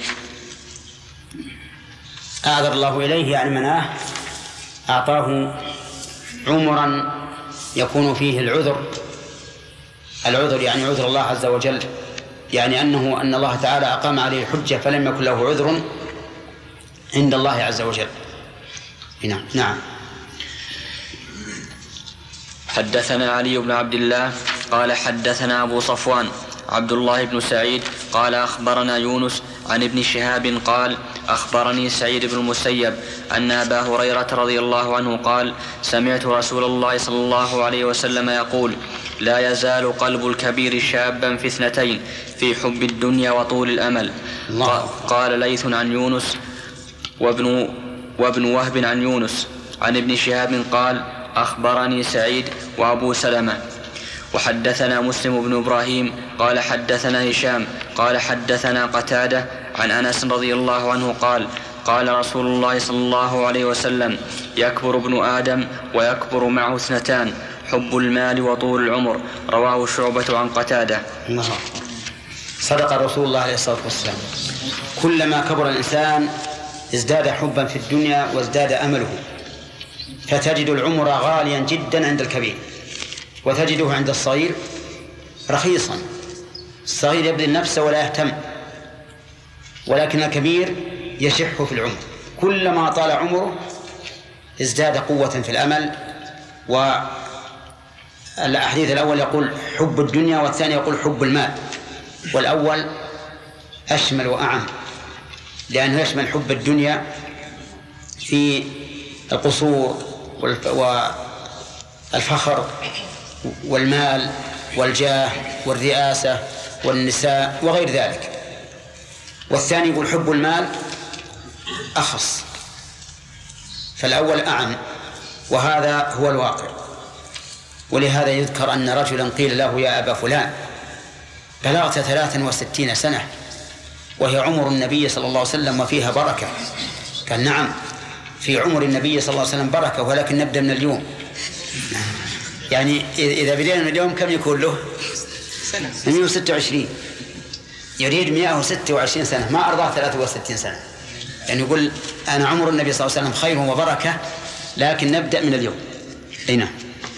أعذر الله إليه يعني مناه، أعطاه عمرا يكون فيه العذر يعني عذر الله عز وجل، يعني أن الله تعالى أقام عليه الحجة فلم يكن له عذر عند الله عز وجل. نعم. حدثنا علي بن عبد الله قال حدثنا أبو صفوان عبد الله بن سعيد قال أخبرنا يونس عن ابن شهاب قال: أخبرني سعيد بن المسيب أن أبا هريرة رضي الله عنه قال: سمعت رسول الله صلى الله عليه وسلم يقول: لا يزال قلب الكبير شابا في 2: في حب الدنيا وطول الأمل. قال ليث عن يونس وابن وهب عن يونس عن ابن شهاب قال: أخبرني سعيد وأبو سلمة. وحدثنا مسلم بن إبراهيم قال حدثنا هشام قال حدثنا قتادة عن أنس رضي الله عنه قال: قال رسول الله صلى الله عليه وسلم: يكبر ابن آدم ويكبر معه 2: حب المال وطول العمر. رواه شعبة عن قتادة. صدق رسول الله عليه الصلاة والسلام. كلما كبر الإنسان ازداد حبا في الدنيا وازداد أمله، فتجد العمر غاليا جدا عند الكبير، وتجده عند الصغير رخيصا. الصغير يبذل نفسه ولا يهتم، ولكن الكبير يشح في العمر. كلما طال عمره ازداد قوة في الأمل. والحديث الأول يقول حب الدنيا، والثاني يقول حب المال، والأول أشمل وأعم، لأنه يشمل حب الدنيا في القصور والفخر والمال والجاه والرئاسة والنساء وغير ذلك، والثاني يقول حب المال أخص، فالأول أعم، وهذا هو الواقع. ولهذا يذكر أن رجلا قيل له: يا أبا فلان، بلغت 63 سنة وهي عمر النبي صلى الله عليه وسلم وفيها بركة. قال: نعم، في عمر النبي صلى الله عليه وسلم بركة، ولكن نبدأ من اليوم. يعني إذا بدينا من اليوم كم يكون له؟ 126 يريد 126 سنة، ما أرضاه 63 سنة. يعني يقول أنا عمر النبي صلى الله عليه وسلم خير وبركة، لكن نبدأ من اليوم. نعم.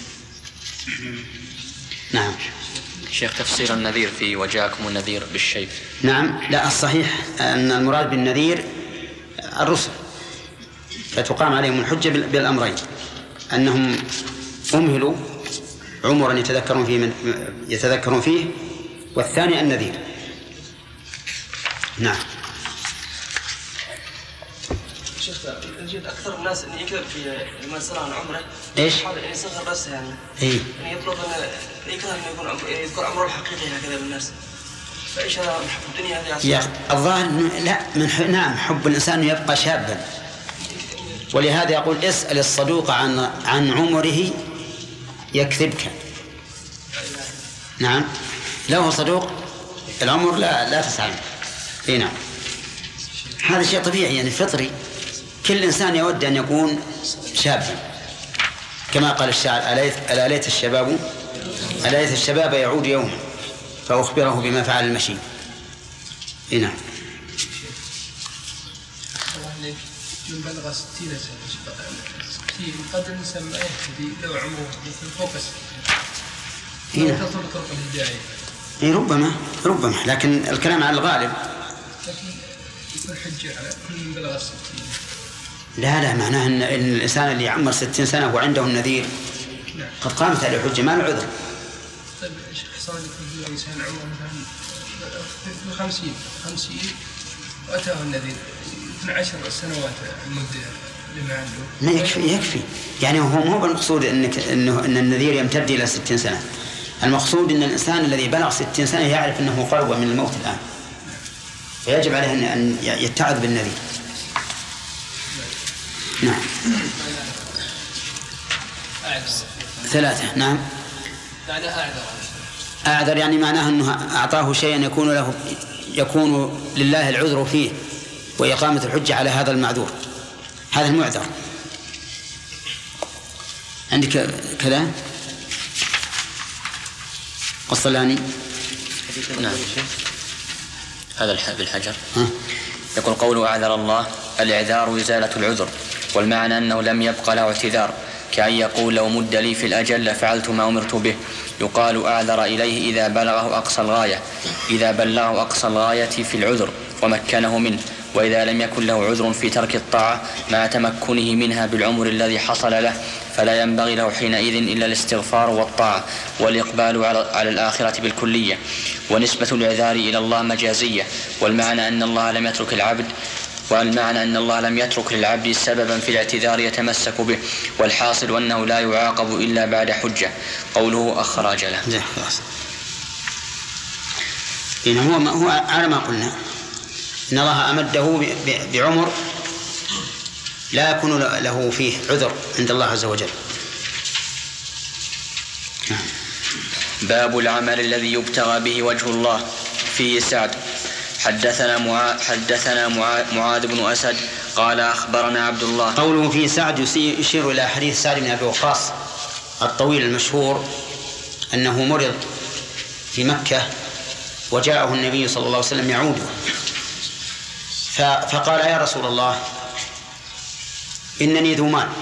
نعم. شيخ، تفسير النذير في وجاءكم النذير بالشيب. نعم، لا، الصحيح أن المراد بالنذير الرسل، فتقام عليهم الحجة بالأمرين: أنهم أمهلوا عمرا يتذكرون فيه، والثاني النذير. نعم. شيخ، يجد أكثر الناس أن يكذب في المسألة عن عمره. إيش؟ يعني يصغر بس يعني. إيه. يعني يطلب أن يكره أن يكون يذكر عمره الحقيقي هكذا للناس. فإيش هذا من حب الدنيا هذه؟ يا الظاهر لا، نعم، حب الإنسان يبقى شابا، ولهذا يقول اسأل الصدوق عن عمره يكذبك. نعم، لو هو صدوق العمر لا تسأل. إيه نعم، هذا شيء طبيعي يعني فطري، كل إنسان يود أن يكون شابا، كما قال الشاعر: ألا ليت الشباب يعود يوما فأخبره بما فعل المشي. إيه نعم. من بلغ 60 سنة قد الإنسان ما يهتدي لو عمره مثل فوق 60. هنا طرق الهداية. إيه ربما، لكن الكلام على الغالب. لكن يكون حجة على كل من بلغ 60. لا، معناه إن الإنسان اللي يعمر 60 سنة وعنده النذير قد قامت عليه الحجة، ما له عذر. طيب شيخ، صار يكون الإنسان عمره مثلا 50 وأتاه النذير 12 سنوات المدة لما عنده. ما يكفي يعني هو مو بالمقصود إن النذير يمتد إلى 60 سنة. المقصود إن الإنسان الذي بلغ 60 سنة يعرف أنه قرب من الموت الآن، فيجب عليه أن يتعظ بالنذير. نعم. 3. نعم. أعذر يعني معناه أنه أعطاه شيئا يكون لله العذر فيه وإقامة الحجة على هذا المعذور، هذا المعذر. عندك كذا والصلاني. نعم. هذا بالحجر. يقول قوله أعذر الله: الإعذار إزالة العذر، والمعنى أنه لم يبق له اعتذار، كأن يقول لو مد لي في الأجل لفعلت ما أمرت به. يقال أعذر إليه إذا بلغه أقصى الغاية في العذر ومكنه منه، وإذا لم يكن له عذر في ترك الطاعة مع تمكنه منها بالعمر الذي حصل له، فلا ينبغي له حينئذ إلا الاستغفار والطاعة والإقبال على الآخرة بالكلية. ونسبة الإعذار إلى الله مجازية، والمعنى أن الله لم يترك للعبد سببا في الاعتذار يتمسك به، والحاصل أنه لا يعاقب إلا بعد حجة. قوله أخرج له. هو على ما قلنا إن الله أمده بعمر لا يكون له فيه عذر عند الله عز وجل. باب العمل الذي يبتغى به وجه الله. فيه سعد. حدثنا معاذ بن أسد قال أخبرنا عبد الله. قوله فيه سعد يشير إلى حديث سعد بن أبي وقاص الطويل المشهور أنه مرض في مكة وجاءه النبي صلى الله عليه وسلم يعوده، فقال: يا رسول الله، إنني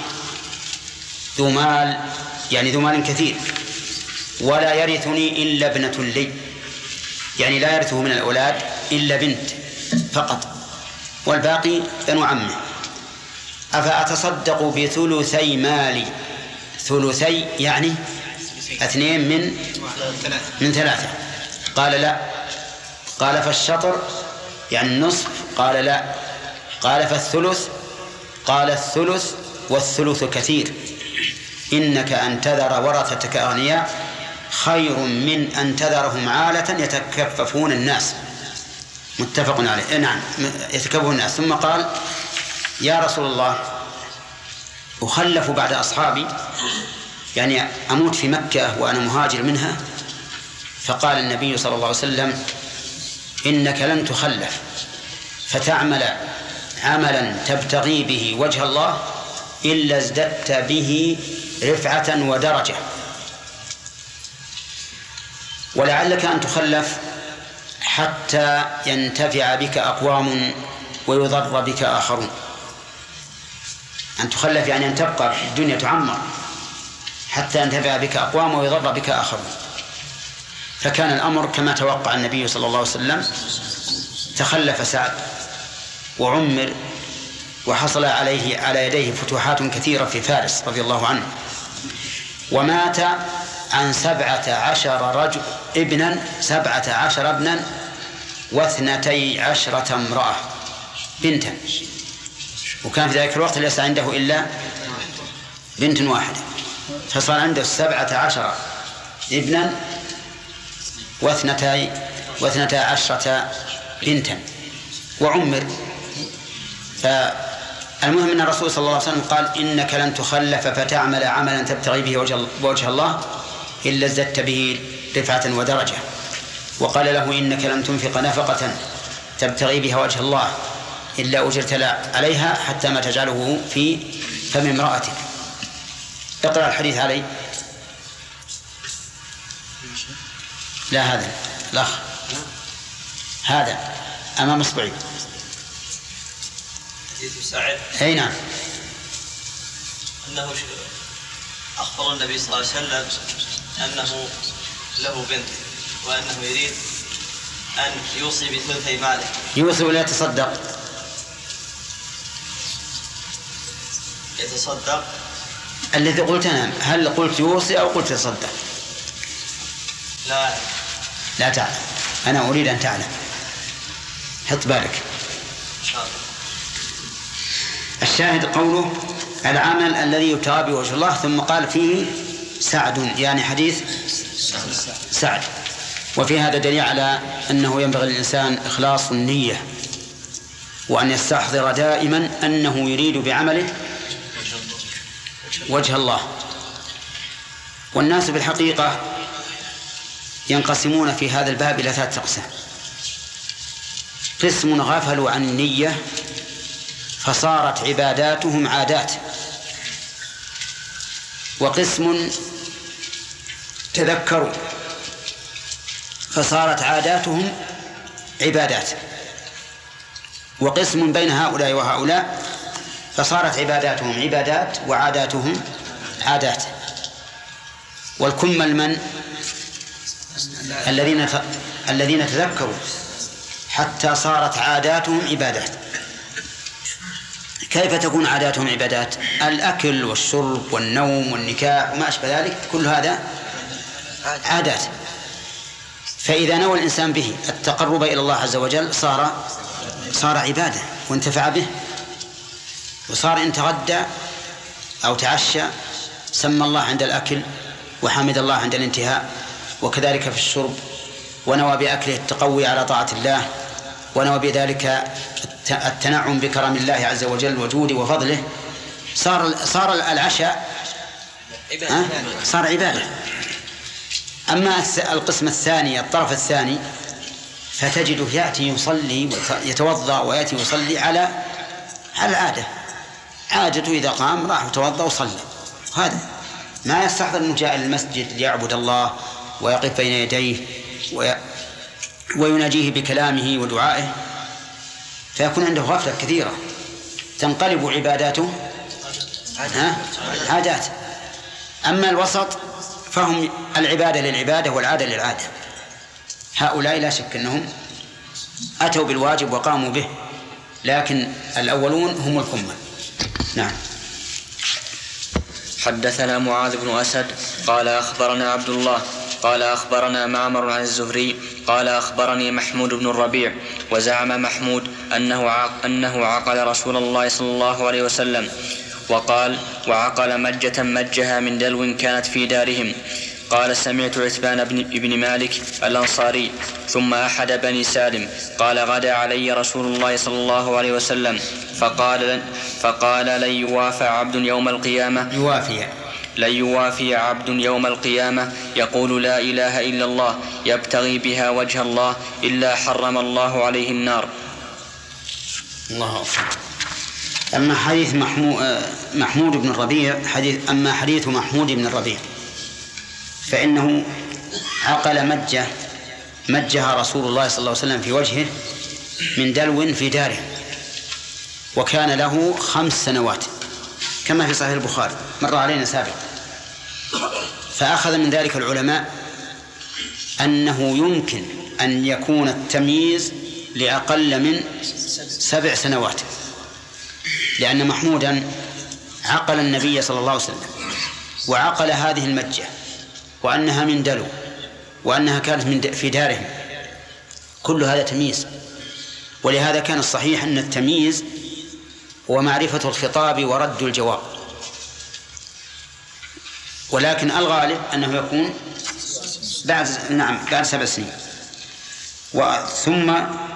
ذو مال يعني ذو مال كثير، ولا يرثني إلا ابنة لي، يعني لا يرثه من الأولاد إلا بنت فقط، والباقي بنو عمه، أفأتصدق بثلثي مالي؟ ثلثي يعني 2 من 3. قال: لا. قال: فالشطر يعني النصف؟ قال: لا. قال: فالثلث؟ قال: الثلث والثلث كثير، إنك أن تذر ورثتك أغنياء خير من أن تذرهم عالة يتكففون الناس. متفق عليه. نعم، يتكففون الناس. ثم قال: يا رسول الله، أخلف بعد أصحابي، يعني أموت في مكة وأنا مهاجر منها. فقال النبي صلى الله عليه وسلم: إنك لن تخلف فتعمل عملا تبتغي به وجه الله إلا ازددت به رفعة ودرجة. ولعلك أن تخلف حتى ينتفع بك أقوام ويضر بك آخرون. أن تخلف يعني أن تبقى في الدنيا تعمر حتى ينتفع بك أقوام ويضر بك آخرون. فكان الأمر كما توقع النبي صلى الله عليه وسلم، تخلف سعد وعمر، وحصل على يديه فتوحات كثيرة في فارس رضي الله عنه، ومات عن 17 ابنا و12 امرأة بنتا، وكان في ذلك الوقت ليس عنده إلا بنت واحدة، فصار عنده 17 ابنا و12 بنتا وعمر. فالمهم أن الرسول صلى الله عليه وسلم قال: إنك لن تخلف فتعمل عملا تبتغي به وجه الله إلا ازددت به رفعة ودرجة. وقال له: إنك لن تنفق نفقة تبتغي بها وجه الله إلا أجرت عليها حتى ما تجعله في فم امرأتك. اقرأ الحديث علي. لا، هذا الأخ هذا أمام إصبعي. حديث سعد. أي نعم. أنه أخبر النبي صلى الله عليه وسلم أنه له بنت وأنه يريد أن يوصي بثلثي ماله. يوصي ولا يتصدق؟ يتصدق. الذي قلت أنا، هل قلت يوصي أو قلت يتصدق؟ لا تعلم. أنا أريد أن تعلم، حط بالك. الشاهد قوله: العمل الذي يبتغى به وجه الله، ثم قال فيه سعد، يعني حديث سعد. وفي هذا دليل على أنه ينبغي للإنسان إخلاص النية، وأن يستحضر دائما أنه يريد بعمله وجه الله. والناس بالحقيقة ينقسمون في هذا الباب إلى 3 أقسام: قسم غفلوا عن النية فصارت عباداتهم عادات، وقسم تذكروا فصارت عاداتهم عبادات، وقسم بين هؤلاء وهؤلاء فصارت عباداتهم عبادات وعاداتهم عادات. والكمل من؟ الذين تذكروا حتى صارت عاداتهم عبادات. كيف تكون عاداتهم عبادات؟ الأكل والشرب والنوم والنكاح وما أشبه ذلك، كل هذا عادات. فإذا نوى الإنسان به التقرب إلى الله عز وجل صار عبادة وانتفع به، وصار إن تغدى أو تعشى سمى الله عند الأكل وحمد الله عند الانتهاء، وكذلك في الشرب، ونوى بأكله التقوي على طاعة الله، ونوى بذلك التنعم بكرم الله عز وجل وجوده وفضله. صار العشاء صار عبادة. أما القسم الثاني، الطرف الثاني، فتجده يأتي يصلي ويتوضأ ويأتي يصلي على العادة، عادته إذا قام راح وتوضأ وصلى. هذا ما يستحضر أنه جاء للمسجد ليعبد الله ويقف بين يديه ويناجيه بكلامه ودعائه، فيكون عنده غفلة كثيرة تنقلب عباداته عادات. أما الوسط فهم العبادة للعبادة والعادة للعادة. هؤلاء لا شك أنهم أتوا بالواجب وقاموا به، لكن الأولون هم الكمل. نعم. حدثنا معاذ بن أسد قال أخبرنا عبد الله قال أخبرنا معمر عن الزهري قال أخبرني محمود بن الربيع وزعم محمود أنه عقل رسول الله صلى الله عليه وسلم، وقال: وعقل مجة مجها من دلو كانت في دارهم. قال: سمعت عتبان بن مالك الأنصاري ثم أحد بني سالم قال: غدا علي رسول الله صلى الله عليه وسلم فقال لن يوافى عبد يوم القيامة يقول لا إله إلا الله يبتغي بها وجه الله إلا حرم الله عليه النار. الله أكبر. أما حديث محمود بن الربيع، حديث محمود بن الربيع فإنه عقل مجها رسول الله صلى الله عليه وسلم في وجهه من دلو في داره، وكان له 5 سنوات كما في صحيح البخاري مر علينا سابقا. فأخذ من ذلك العلماء أنه يمكن أن يكون التمييز لأقل من 7 سنوات، لأن محمودا عقل النبي صلى الله عليه وسلم وعقل هذه المجة وأنها من دلو وأنها كانت في دارهم، كل هذا تمييز. ولهذا كان الصحيح أن التمييز هو معرفة الخطاب ورد الجواب، ولكن الغالب أنه يكون بعد 7 سنين. ثم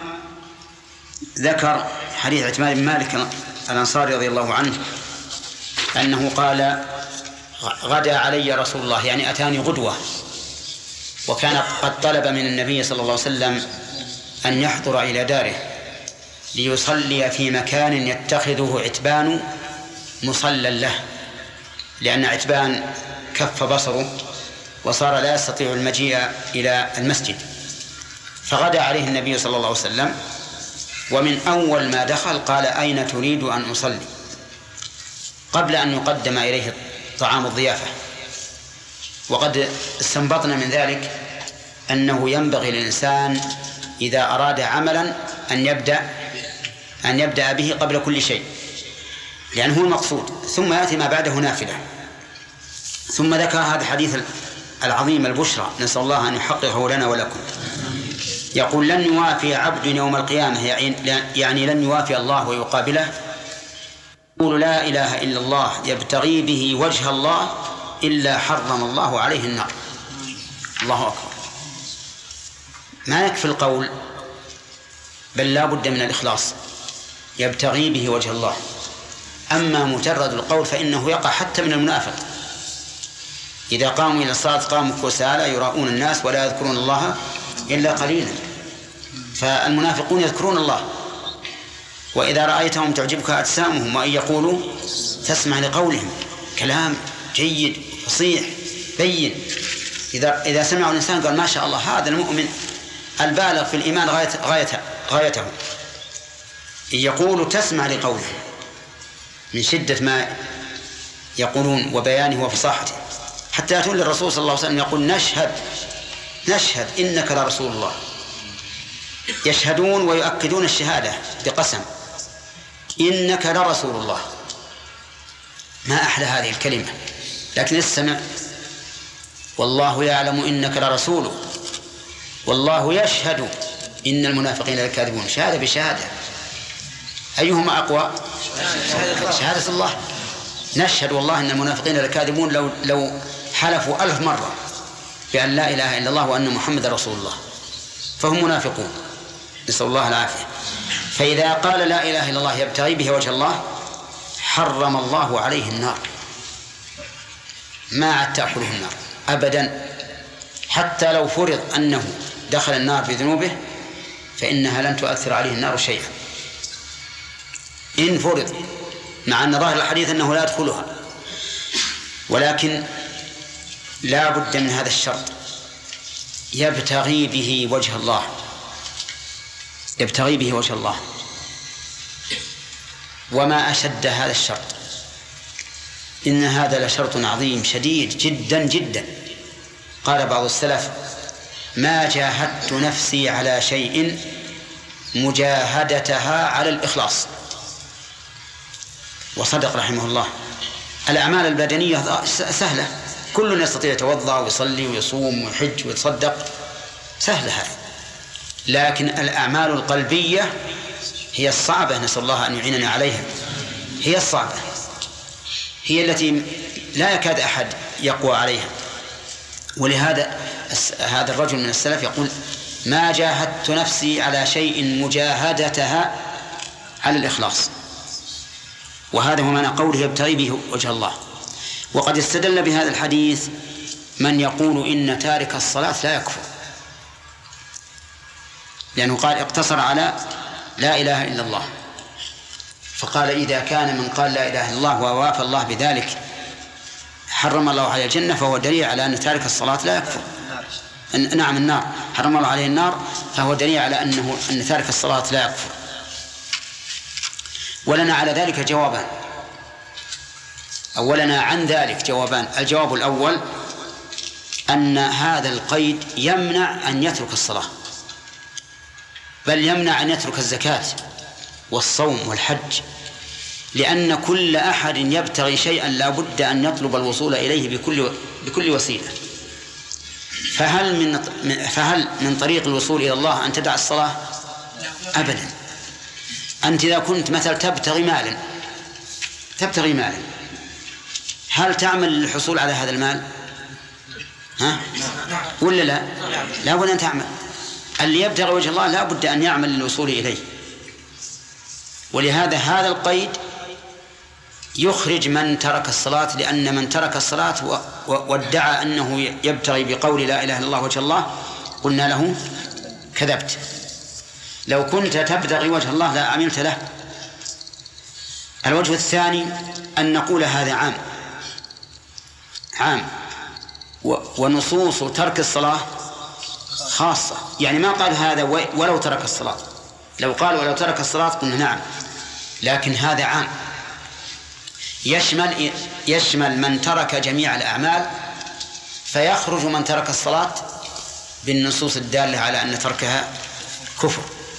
ذكر حديث عتبان بن مالك الأنصاري رضي الله عنه أنه قال: غدا علي رسول الله، يعني أتاني غدوة، وكان قد طلب من النبي صلى الله عليه وسلم أن يحضر إلى داره ليصلي في مكان يتخذه عتبان مصلى له، لأن عتبان كف بصره وصار لا يستطيع المجيء إلى المسجد. فغدا عليه النبي صلى الله عليه وسلم، ومن أول ما دخل قال: أين تريد أن أصلي؟ قبل أن يقدم إليه طعام الضيافة. وقد استنبطنا من ذلك أنه ينبغي للإنسان إذا أراد عملا أن يبدأ به قبل كل شيء، لأنه هو المقصود، ثم يأتي ما بعده نافلة. ثم ذكر هذا الحديث العظيم البشرى، نسأل الله أن يحققه لنا ولكم. يقول: لن يوافي عبد يوم القيامة، يعني لن يوافي الله ويقابله، يقول لا إله إلا الله يبتغي به وجه الله إلا حرم الله عليه النار. الله أكبر. ما يكفي القول، بل لا بد من الإخلاص، يبتغي به وجه الله. أما مجرد القول فإنه يقع حتى من المنافق، إذا قاموا إلى الصلاة قاموا كسالى يراؤون الناس ولا يذكرون الله إلا قليلا. فالمنافقون يذكرون الله، وإذا رأيتهم تعجبك أجسامهم وإن يقولوا تسمع لقولهم، كلام جيد فصيح بين. إذا سمعوا الإنسان قال: ما شاء الله، هذا المؤمن البالغ في الإيمان غايته. إن يقولوا تسمع لقولهم من شدة ما يقولون وبيانه وفصاحته، حتى يأتون للرسول صلى الله عليه وسلم يقول: نشهد إنك لرسول الله. يشهدون ويؤكدون الشهادة بقسم: إنك لرسول الله. ما أحلى هذه الكلمة. لكن استمع: والله يعلم إنك لرسوله والله يشهد إن المنافقين لكاذبون. شهادة بشهادة، أيهما أقوى؟ شهادة الله. نشهد والله إن المنافقين لكاذبون لو حلفوا 1000 مرة بأن لا إله إلا الله وأن محمد رسول الله، فهم منافقون، نسأل الله العافية. فإذا قال لا إله إلا الله يبتغي به وجه الله حرم الله عليه النار، ما عاد تأكله النار أبدا. حتى لو فرض أنه دخل النار بذنوبه فإنها لن تؤثر عليه النار شيئا، إن فرض، مع أن ظاهر الحديث أنه لا يدخلها. ولكن لا بد من هذا الشرط: يبتغي به وجه الله، يبتغي به وجه الله. وما أشد هذا الشرط، إن هذا لشرط عظيم شديد جدا جدا. قال بعض السلف: ما جاهدت نفسي على شيء مجاهدتها على الإخلاص. وصدق رحمه الله. الأعمال البدنية سهلة، كل يستطيع يتوضأ ويصلي ويصوم ويحج ويتصدق، سهلة هذه. لكن الأعمال القلبية هي الصعبة، نسأل الله أن يعيننا عليها. هي الصعبة، هي التي لا يكاد أحد يقوى عليها. ولهذا هذا الرجل من السلف يقول: ما جاهدت نفسي على شيء مجاهدتها على الإخلاص. وهذا هو معنى قوله يبتغي به وجه الله. وقد استدل بهذا الحديث من يقول إن تارك الصلاة لا يكفر، لأنه قال اقتصر على لا إله إلا الله، فقال إذا كان من قال لا إله إلا الله ووافى الله بذلك حرم الله عليه الجنة، فهو دليل على أن تارك الصلاة لا يكفر. نعم النار، حرم الله عليه النار، فهو دليل على أن تارك الصلاة لا يكفر. ولنا على ذلك جوابان، أولنا عن ذلك جوابان. الجواب الأول أن هذا القيد يمنع أن يترك الصلاة، بل يمنع أن يترك الزكاة والصوم والحج، لأن كل أحد يبتغي شيئا لا بد أن يطلب الوصول إليه بكل وسيلة. فهل من طريق الوصول إلى الله أن تدع الصلاة؟ أبدا. أنت إذا كنت مثلا تبتغي مالا، هل تعمل للحصول على هذا المال؟ ولا لا؟ لا بد أن تعمل. اللي يبتغي وجه الله لا بد أن يعمل للوصول إليه. ولهذا هذا القيد يخرج من ترك الصلاة، لأن من ترك الصلاة وادعى أنه يبتغي بقول لا إله إلا الله وجه الله قلنا له كذبت. لو كنت تبتغي وجه الله لا عملت له. الوجه الثاني أن نقول هذا عام ونصوص ترك الصلاة خاصة، يعني ما قال هذا ولو ترك الصلاة. لو قال ولو ترك الصلاة قلنا نعم، لكن هذا عام يشمل من ترك جميع الأعمال، فيخرج من ترك الصلاة بالنصوص الدالة على أن تركها كفر.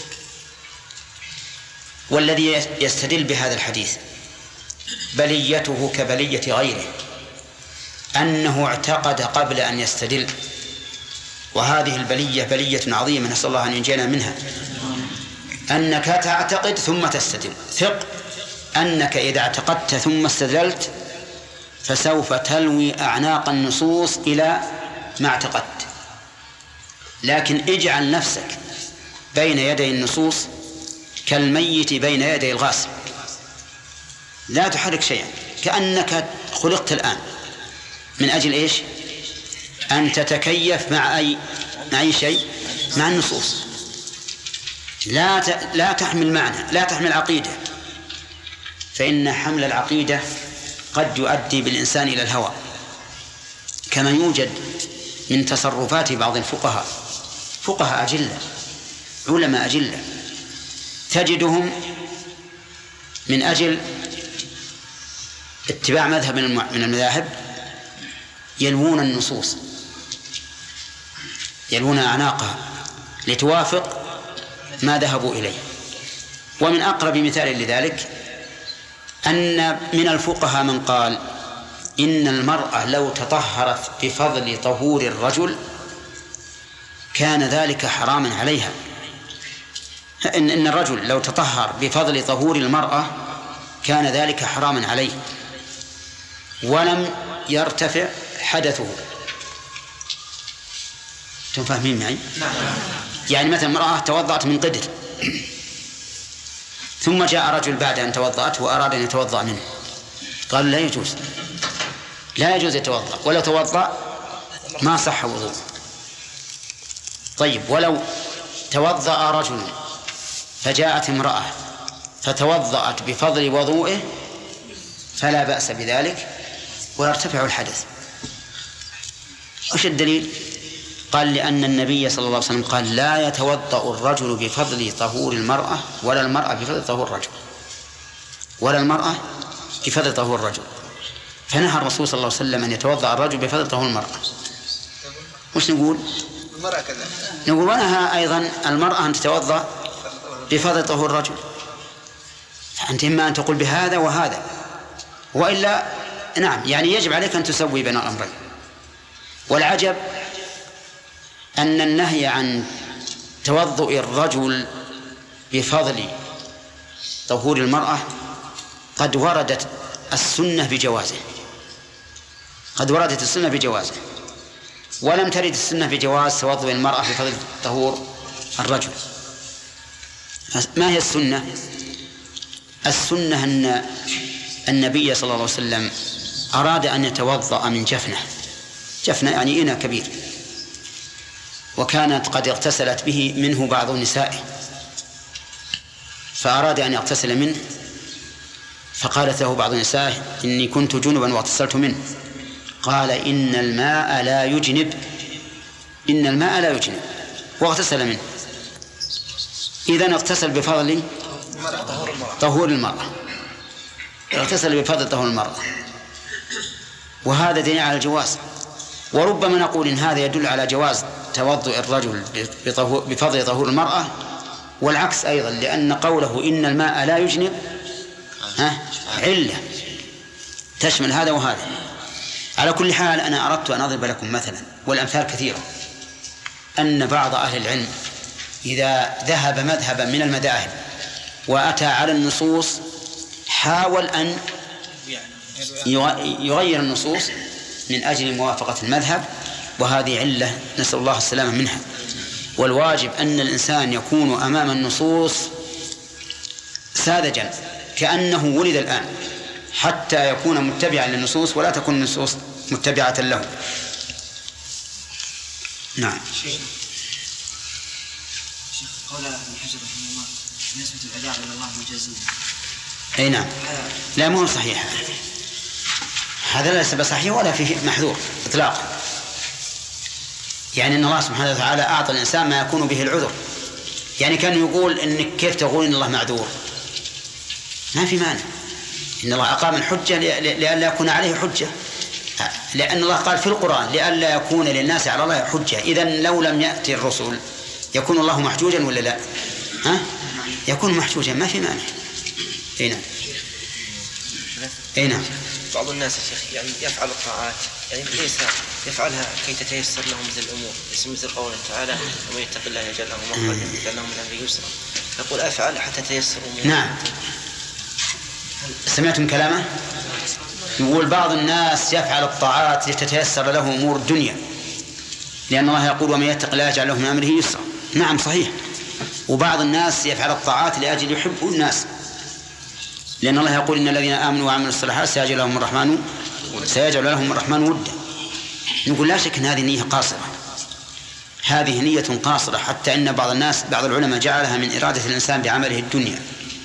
والذي يستدل بهذا الحديث بليته كبلية غيره، أنه اعتقد قبل أن يستدل، وهذه البلية بلية عظيمة نسأل الله أن ينجينا منها. أنك تعتقد ثم تستدل، ثق أنك إذا اعتقدت ثم استدللت فسوف تلوي أعناق النصوص إلى ما اعتقدت. لكن اجعل نفسك بين يدي النصوص كالميت بين يدي الغاسل، لا تحرك شيئا، كأنك خلقت الآن من أجل إيش؟ أن تتكيف مع أي شيء، مع النصوص. لا تحمل معنى، لا تحمل عقيدة، فإن حمل العقيدة قد يؤدي بالإنسان إلى الهوى، كما يوجد من تصرفات بعض فقهاء أجلة، علماء أجلة، تجدهم من أجل اتباع مذهب من المذاهب يلوون النصوص، يلوون أعناقها لتوافق ما ذهبوا إليه. ومن أقرب مثال لذلك أن من الفقهاء من قال إن المرأة لو تطهرت بفضل طهور الرجل كان ذلك حراما عليها. إن الرجل لو تطهر بفضل طهور المرأة كان ذلك حراما عليه ولم يرتفع حدثه. أنتم فاهمين معي؟ يعني مثلا امرأة توضأت من قدر، ثم جاء رجل بعد أن توضأت وأراد أن يتوضأ منه، قال لا يجوز يتوضأ، ولو توضأ ما صح وضوء. طيب ولو توضأ رجل فجاءت امرأة فتوضأت بفضل وضوئه فلا بأس بذلك ويرتفع الحدث. وش الدليل؟ قال لأن النبي صلى الله عليه وسلم قال لا يتوضأ الرجل بفضل طهور المرأة ولا المرأة بفضل طهور الرجل، ولا المرأة بفضل طهور الرجل. فنهى الرسول صلى الله عليه وسلم أن يتوضأ الرجل بفضل طهور المرأة. وش نقول؟ نقول ونهى أيضا المرأة أن تتوضأ بفضل طهور الرجل. فأنت إما أن تقول بهذا وهذا، وإلا نعم، يعني يجب عليك أن تسوي بين الأمرين. والعجب أن النهي عن توضؤ الرجل بفضل طهور المرأة قد وردت السنة بجوازه، ولم ترد السنة بجواز توضؤ المرأة بفضل طهور الرجل. ما هي السنة؟ السنة أن النبي صلى الله عليه وسلم أراد أن يتوضأ من جفنة يعني إناء كبير، وكانت قد اغتسلت به منه بعض نسائه، فأراد أن يغتسل منه، فقالت له بعض نسائه إني كنت جنبا واغتسلت منه، قال إن الماء لا يجنب إن الماء لا يجنب واغتسل منه، إذن اغتسل بفضل طهور المرأة، اغتسل بفضل طهور المرأة، وهذا دليل على الجواز. وربما نقول إن هذا يدل على جواز توضؤ الرجل بفضل طهور المرأة، والعكس أيضا، لأن قوله إن الماء لا يجنب علة تشمل هذا وهذا. على كل حال أنا أردت أن أضرب لكم مثلا، والأمثال كثيرة، أن بعض أهل العلم إذا ذهب مذهبا من المذاهب وأتى على النصوص حاول أن يغير النصوص من أجل موافقة المذهب، وهذه علة نسأل الله السلامة منها. والواجب أن الإنسان يكون أمام النصوص ساذجا كأنه ولد الآن، حتى يكون متبعا للنصوص ولا تكون النصوص متبعة له. نعم. شيخ قول ابن حجر رحمه الله نسبة الأداء إلى الله مجازية. أي نعم. لا مو صحيح، هذا ليس بصحيح ولا فيه محذور إطلاقا. يعني أن الله سبحانه وتعالى أعطى الإنسان ما يكون به العذر. يعني كان يقول إنك كيف تقول إن الله معذور؟ ما في مانع. إن الله أقام الحجة لئلا يكون عليه حجة، لأن الله قال في القرآن لئلا يكون للناس على الله حجة. إذن لو لم يأتي الرسل يكون الله محجوجا ولا لا؟ يكون محجوجا، ما في مانع. أي نعم. بعض الناس يا شيخ يعني يفعل الطاعات يعني ليس يفعلها كي تتيسر لهم مثل الأمور، مثل قوله تعالى ومن يتق الله يجعل له مخرجا ويجعل له من أمره يسرا. نقول أفعل حتى تيسر أمور. نعم. سمعتم كلامه؟ يقول بعض الناس يفعل الطاعات لتتيسر له أمور الدنيا، لأن الله يقول ومن يتق الله يجعل له من أمره يسرا. نعم صحيح. وبعض الناس يفعل الطاعات لأجل يحب الناس، لأن الله يقول إن الذين آمنوا وعملوا الصالحات سيجعل لهم الرحمن ودا. نقول لا شك أن هذه نية قاصرة، هذه نية قاصرة، حتى إن بعض العلماء جعلها من إرادة الإنسان بعمله الدنيا.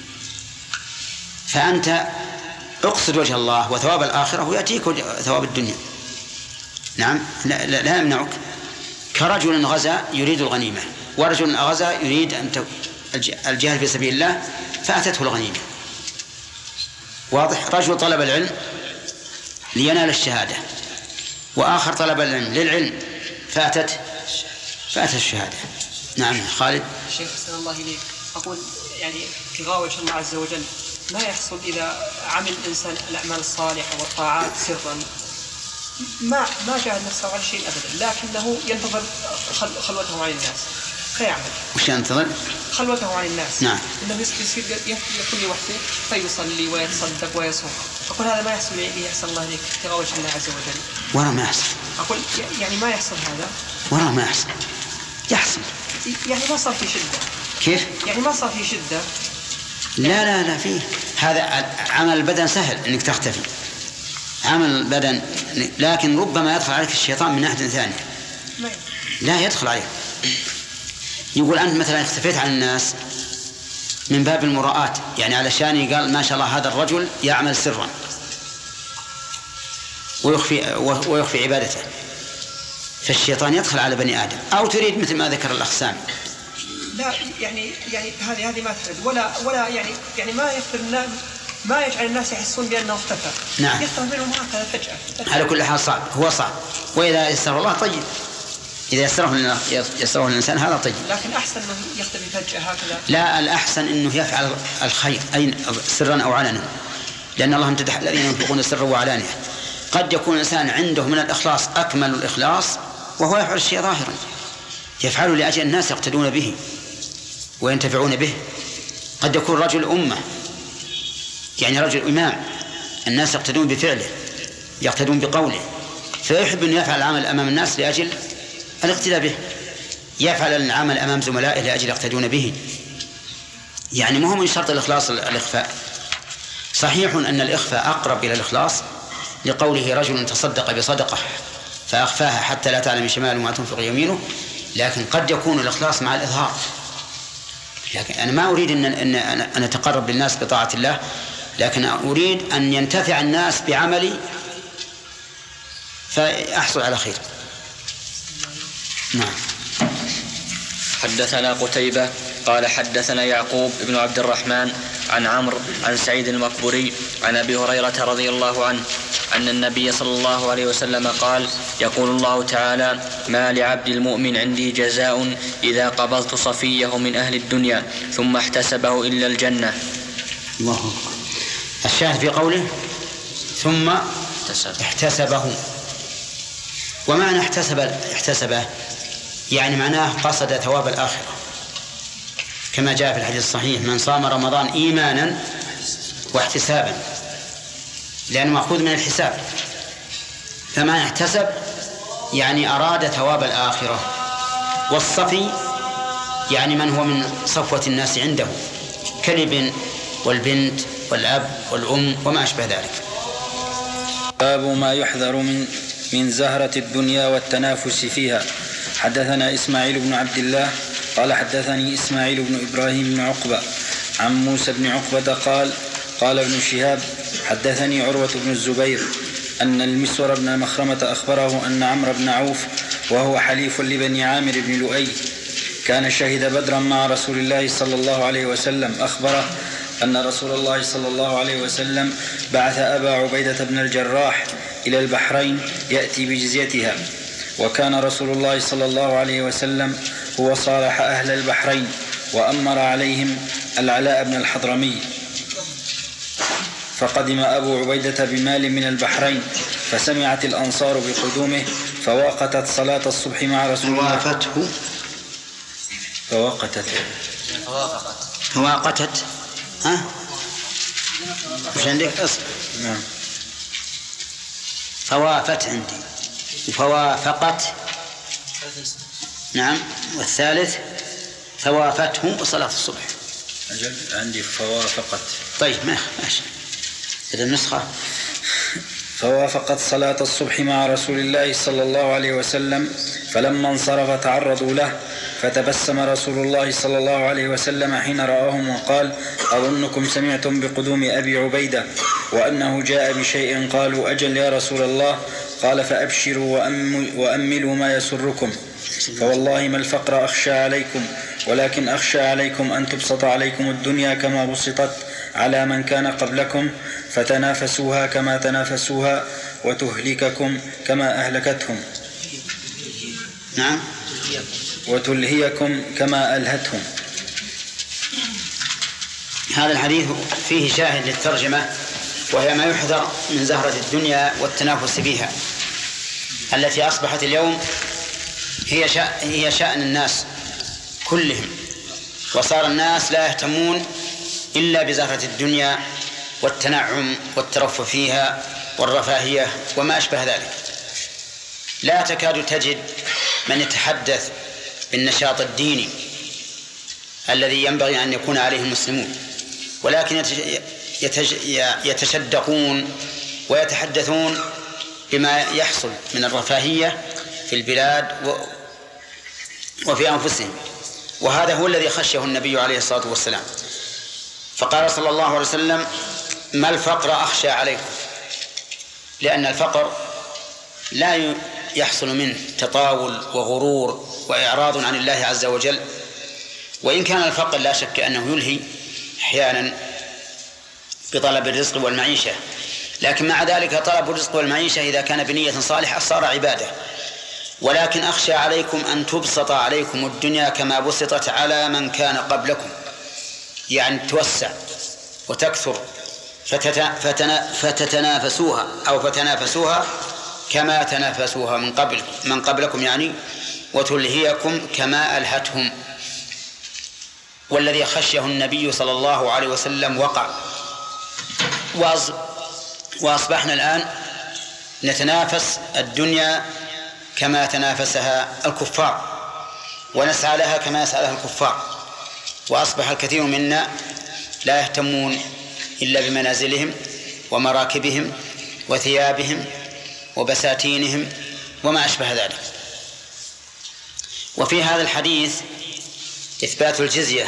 فأنت اقصد وجه الله وثواب الآخرة ويأتيك ثواب الدنيا. نعم لا يمنعك. كرجل غزا يريد الغنيمة، ورجل غزا يريد الجهاد في سبيل الله فأتته الغنيمة. واضح؟ رجل طلب العلم لينال الشهادة، وآخر طلب العلم للعلم فأتت الشهادة. نعم خالد. شيخ أحسن الله إليك، أقول يعني ابتغاء وجه الله عز وجل ما يحصل إذا عمل الإنسان الأعمال الصالحة والطاعات سرا، ما جاهد نفسه على شيء أبدا، لكنه ينتظر خلوته عن الناس فيعمل. وش ينتظر؟ خلوته عن الناس. نعم. إنه يصير يكون وحده فيصلي ويتصدق ويصوم. أقول هذا ما يحصل به أحسن الله إليك ابتغاء وجه الله عز وجل. ولا ما يحصل. أقول يعني ما يحصل هذا. ولا ما يحصل. يحصل. يعني ما صار في شدة. كيف؟ يعني ما صار في شدة. لا فيه. هذا عمل البدن سهل إنك تختفي. عمل البدن، لكن ربما يدخل عليك الشيطان من ناحية ثانية. لا يدخل عليك. يقول أنت مثلا اختفيت عن الناس من باب المراءات، يعني علشان قال ما شاء الله هذا الرجل يعمل سرا ويخفي عبادته، فالشيطان يدخل على بني آدم. أو تريد مثل ما ذكر الأخ سامي. لا يعني هذه ما تفرد ولا يعني ما يجعل الناس يحسون بأنه اختفى. نعم. يختفى منهم هكذا فجأة. على كل حال صعب، هو صعب. وإذا يسره الله طيب، إذا يسره الإنسان هذا طيب. لكن أحسن أنه يختفي فجأة هكذا. لا، الأحسن أنه يفعل الخير أي سرا أو علنا، لأن الله امتدح الذين ينفقون سرا وعلانية. قد يكون الإنسان عنده من الإخلاص أكمل الإخلاص وهو يفعل الشيء ظاهرا، يفعله لأجل الناس يقتدون به وينتفعون به. قد يكون رجل أمة، يعني رجل إمام، الناس يقتدون بفعله يقتدون بقوله، فيحب أن يفعل العمل أمام الناس لأجل الاقتداء به، يفعل العمل أمام زملائه لأجل يقتدون به. يعني ما هو من شرط الإخلاص الإخفاء. صحيح أن الإخفاء أقرب إلى الإخلاص، لقوله رجل تصدق بصدقة فأخفاها حتى لا تعلم شماله ما تنفق يمينه، لكن قد يكون الإخلاص مع الإظهار. لكن أنا ما أريد أن أتقرب للناس بطاعة الله، لكن أريد أن ينتفع الناس بعملي فأحصل على خير. نعم. حدثنا قتيبة قال حدثنا يعقوب بن عبد الرحمن عن عمرو عن سعيد المقبوري عن أبي هريرة رضي الله عنه أن النبي صلى الله عليه وسلم قال: يقول الله تعالى: ما لعبد المؤمن عندي جزاء إذا قبضت صفيه من أهل الدنيا ثم احتسبه إلا الجنة. الله أكبر. الشاهد في قوله ثم احتسبه. ومعنى احتسبه يعني معناه قصد ثواب الآخرة، كما جاء في الحديث الصحيح: من صام رمضان إيمانا واحتسابا، لأنه مأخوذ من الحساب. فما احتسب يعني أراد ثواب الآخرة. والصفي يعني من هو من صفوة الناس عنده كالابن والبنت والأب والأم وما أشبه ذلك. باب ما يحذر من زهرة الدنيا والتنافس فيها. حدثنا إسماعيل بن عبد الله قال حدثني إسماعيل بن إبراهيم بن عقبة عن موسى بن عقبة قال ابن شهاب حدثني عروة بن الزبير أن المسور بن مخرمة أخبره أن عمرو بن عوف وهو حليف لبني عامر بن لؤي كان شهد بدرا مع رسول الله صلى الله عليه وسلم، أخبره أن رسول الله صلى الله عليه وسلم بعث أبا عبيدة بن الجراح إلى البحرين يأتي بجزيتها، وكان رسول الله صلى الله عليه وسلم هو صالح أهل البحرين وأمر عليهم العلاء بن الحضرمي. فقدم أبو عبيدة بمال من البحرين، فسمعت الأنصار بقدومه فوقتت صلاة الصبح مع رسول الله. فواقتت ها؟ مش عندك أصل؟ نعم. فوافت عندي وفوافقت. نعم. والثالث فوافته وصلاة الصبح. أجل عندي فوافقت. طيب ماشي. هذا النسخة. فوافقت صلاة الصبح مع رسول الله صلى الله عليه وسلم، فلما انصرف تعرضوا له، فتبسم رسول الله صلى الله عليه وسلم حين رآهم وقال: أظنكم سمعتم بقدوم أبي عبيدة وأنه جاء بشيء. قالوا: أجل يا رسول الله. قال: فأبشروا وأملوا ما يسركم، فوالله ما الفقر أخشى عليكم، ولكن أخشى عليكم أن تبسط عليكم الدنيا كما بسطت على من كان قبلكم، فتنافسوها كما تنافسوها، وتهلككم كما أهلكتهم. نعم. وتلهيكم كما ألهتهم. هذا الحديث فيه شاهد للترجمة، وهي ما يحذر من زهرة الدنيا والتنافس فيها، التي أصبحت اليوم هي شأن الناس كلهم، وصار الناس لا يهتمون إلا بزهرة الدنيا والتنعم والترف فيها والرفاهية وما أشبه ذلك. لا تكاد تجد من يتحدث بالنشاط الديني الذي ينبغي أن يكون عليه المسلمون، ولكن يتشدقون ويتحدثون بما يحصل من الرفاهية في البلاد وفي أنفسهم. وهذا هو الذي خشيه النبي عليه الصلاة والسلام، فقال صلى الله عليه وسلم: ما الفقر أخشى عليكم، لأن الفقر لا يحصل منه تطاول وغرور وإعراض عن الله عز وجل، وإن كان الفقر لا شك أنه يلهي أحيانا بطلب الرزق والمعيشة، لكن مع ذلك طلب الرزق والمعيشة إذا كان بنية صالحة صار عبادة. ولكن أخشى عليكم أن تبسط عليكم الدنيا كما بسطت على من كان قبلكم، يعني توسع وتكثر فتتنافسوها أو فتنافسوها كما تنافسوها من قبلكم يعني، وتلهيكم كما ألهتهم. والذي خشيه النبي صلى الله عليه وسلم وقع، وأصبحنا الآن نتنافس الدنيا كما تنافسها الكفار، ونسعى لها كما يسعى لها الكفار. وأصبح الكثير منا لا يهتمون إلا بمنازلهم ومراكبهم وثيابهم وبساتينهم وما أشبه ذلك. وفي هذا الحديث إثبات الجزية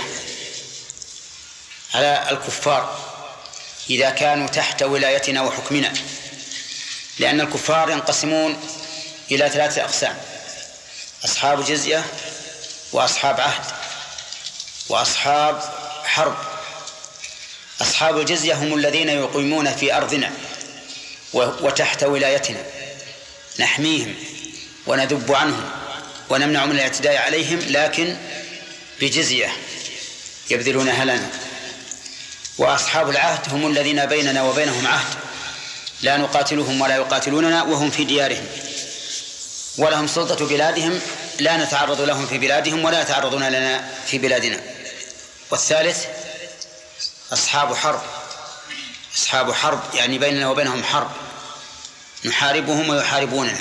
على الكفار إذا كانوا تحت ولايتنا وحكمنا، لأن الكفار ينقسمون إلى 3 أقسام: أصحاب جزية وأصحاب عهد وأصحاب حرب. أصحاب الجزية هم الذين يقيمون في أرضنا وتحت ولايتنا، نحميهم وندب عنهم ونمنع من الاعتداء عليهم، لكن بجزية يبذلونها لنا. وأصحاب العهد هم الذين بيننا وبينهم عهد، لا نقاتلهم ولا يقاتلوننا وهم في ديارهم، ولهم سلطة بلادهم، لا نتعرض لهم في بلادهم ولا يتعرضون لنا في بلادنا. والثالث أصحاب حرب. أصحاب حرب يعني بيننا وبينهم حرب، نحاربهم ويحاربوننا.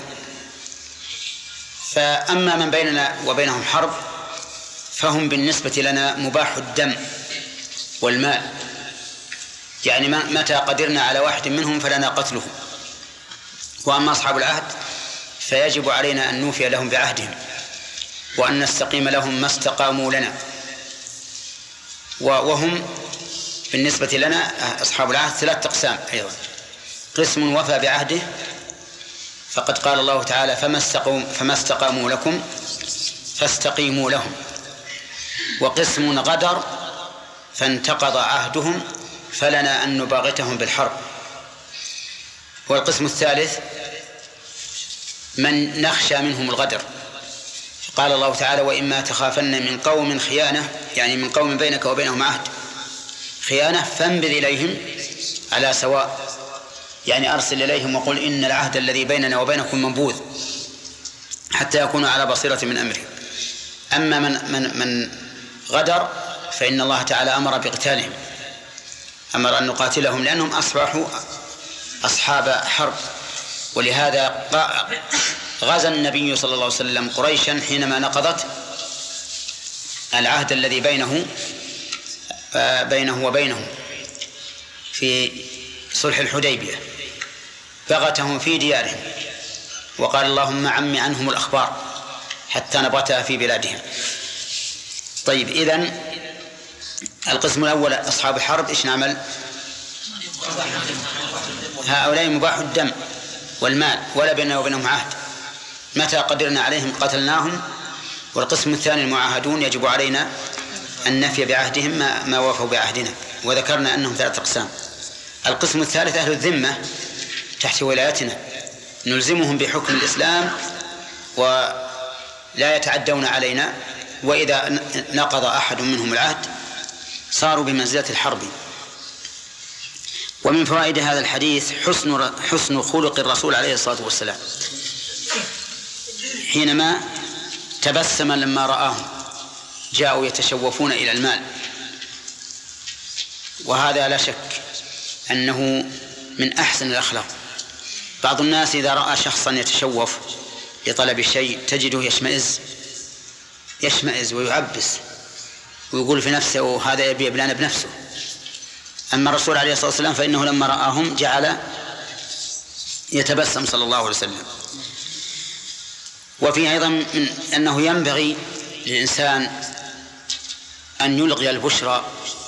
فأما من بيننا وبينهم حرب فهم بالنسبة لنا مباح الدم والمال، يعني متى قدرنا على واحد منهم فلنا قتله. وأما أصحاب العهد فيجب علينا أن نوفي لهم بعهدهم وأن نستقيم لهم ما استقاموا لنا. وهم بالنسبة لنا أصحاب العهد 3 أقسام أيضا: قسم وفى بعهده فقد قال الله تعالى: فما استقاموا لكم فاستقيموا لهم. وقسم غدر فانتقض عهدهم فلنا أن نباغتهم بالحرب. والقسم الثالث من نخشى منهم الغدر، قال الله تعالى: وإما تخافن من قوم خيانة، يعني من قوم بينك وبينهم عهد خيانة فانبذ إليهم على سواء، يعني أرسل إليهم وقل إن العهد الذي بيننا وبينكم منبوذ حتى يكونوا على بصيرة من أمره. أما من غدر فإن الله تعالى أمر بقتالهم، أمر أن نقاتلهم لأنهم أصبحوا أصحاب حرب. ولهذا غزا النبي صلى الله عليه وسلم قريشا حينما نقضت العهد الذي بينه وبينهم في صلح الحديبية، بغتهم في ديارهم وقال: اللهم عم عنهم الأخبار حتى نبتها في بلادهم. طيب، إذن القسم الأول أصحاب الحرب إيش نعمل؟ هؤلاء مباح الدم والمال ولا بيننا وبينهم عهد، متى قدرنا عليهم قتلناهم. والقسم الثاني المعاهدون يجب علينا أن نفي بعهدهم ما وافوا بعهدنا، وذكرنا أنهم 3 أقسام. القسم الثالث أهل الذمة تحت ولايتنا، نلزمهم بحكم الإسلام ولا يتعدون علينا، وإذا نقض أحد منهم العهد صاروا بمنزلة الحرب. ومن فوائد هذا الحديث حسن خلق الرسول عليه الصلاة والسلام حينما تبسم لما رآهم جاءوا يتشوفون إلى المال، وهذا لا شك أنه من أحسن الأخلاق. بعض الناس إذا رأى شخصا يتشوف لطلب شيء تجده يشمئز ويعبس ويقول في نفسه: هذا يبي يبلان بنفسه. أما الرسول عليه الصلاة والسلام فإنه لما رآهم جعل يتبسم صلى الله عليه وسلم. وفيه أيضا من أنه ينبغي للإنسان أن يلقي البشرى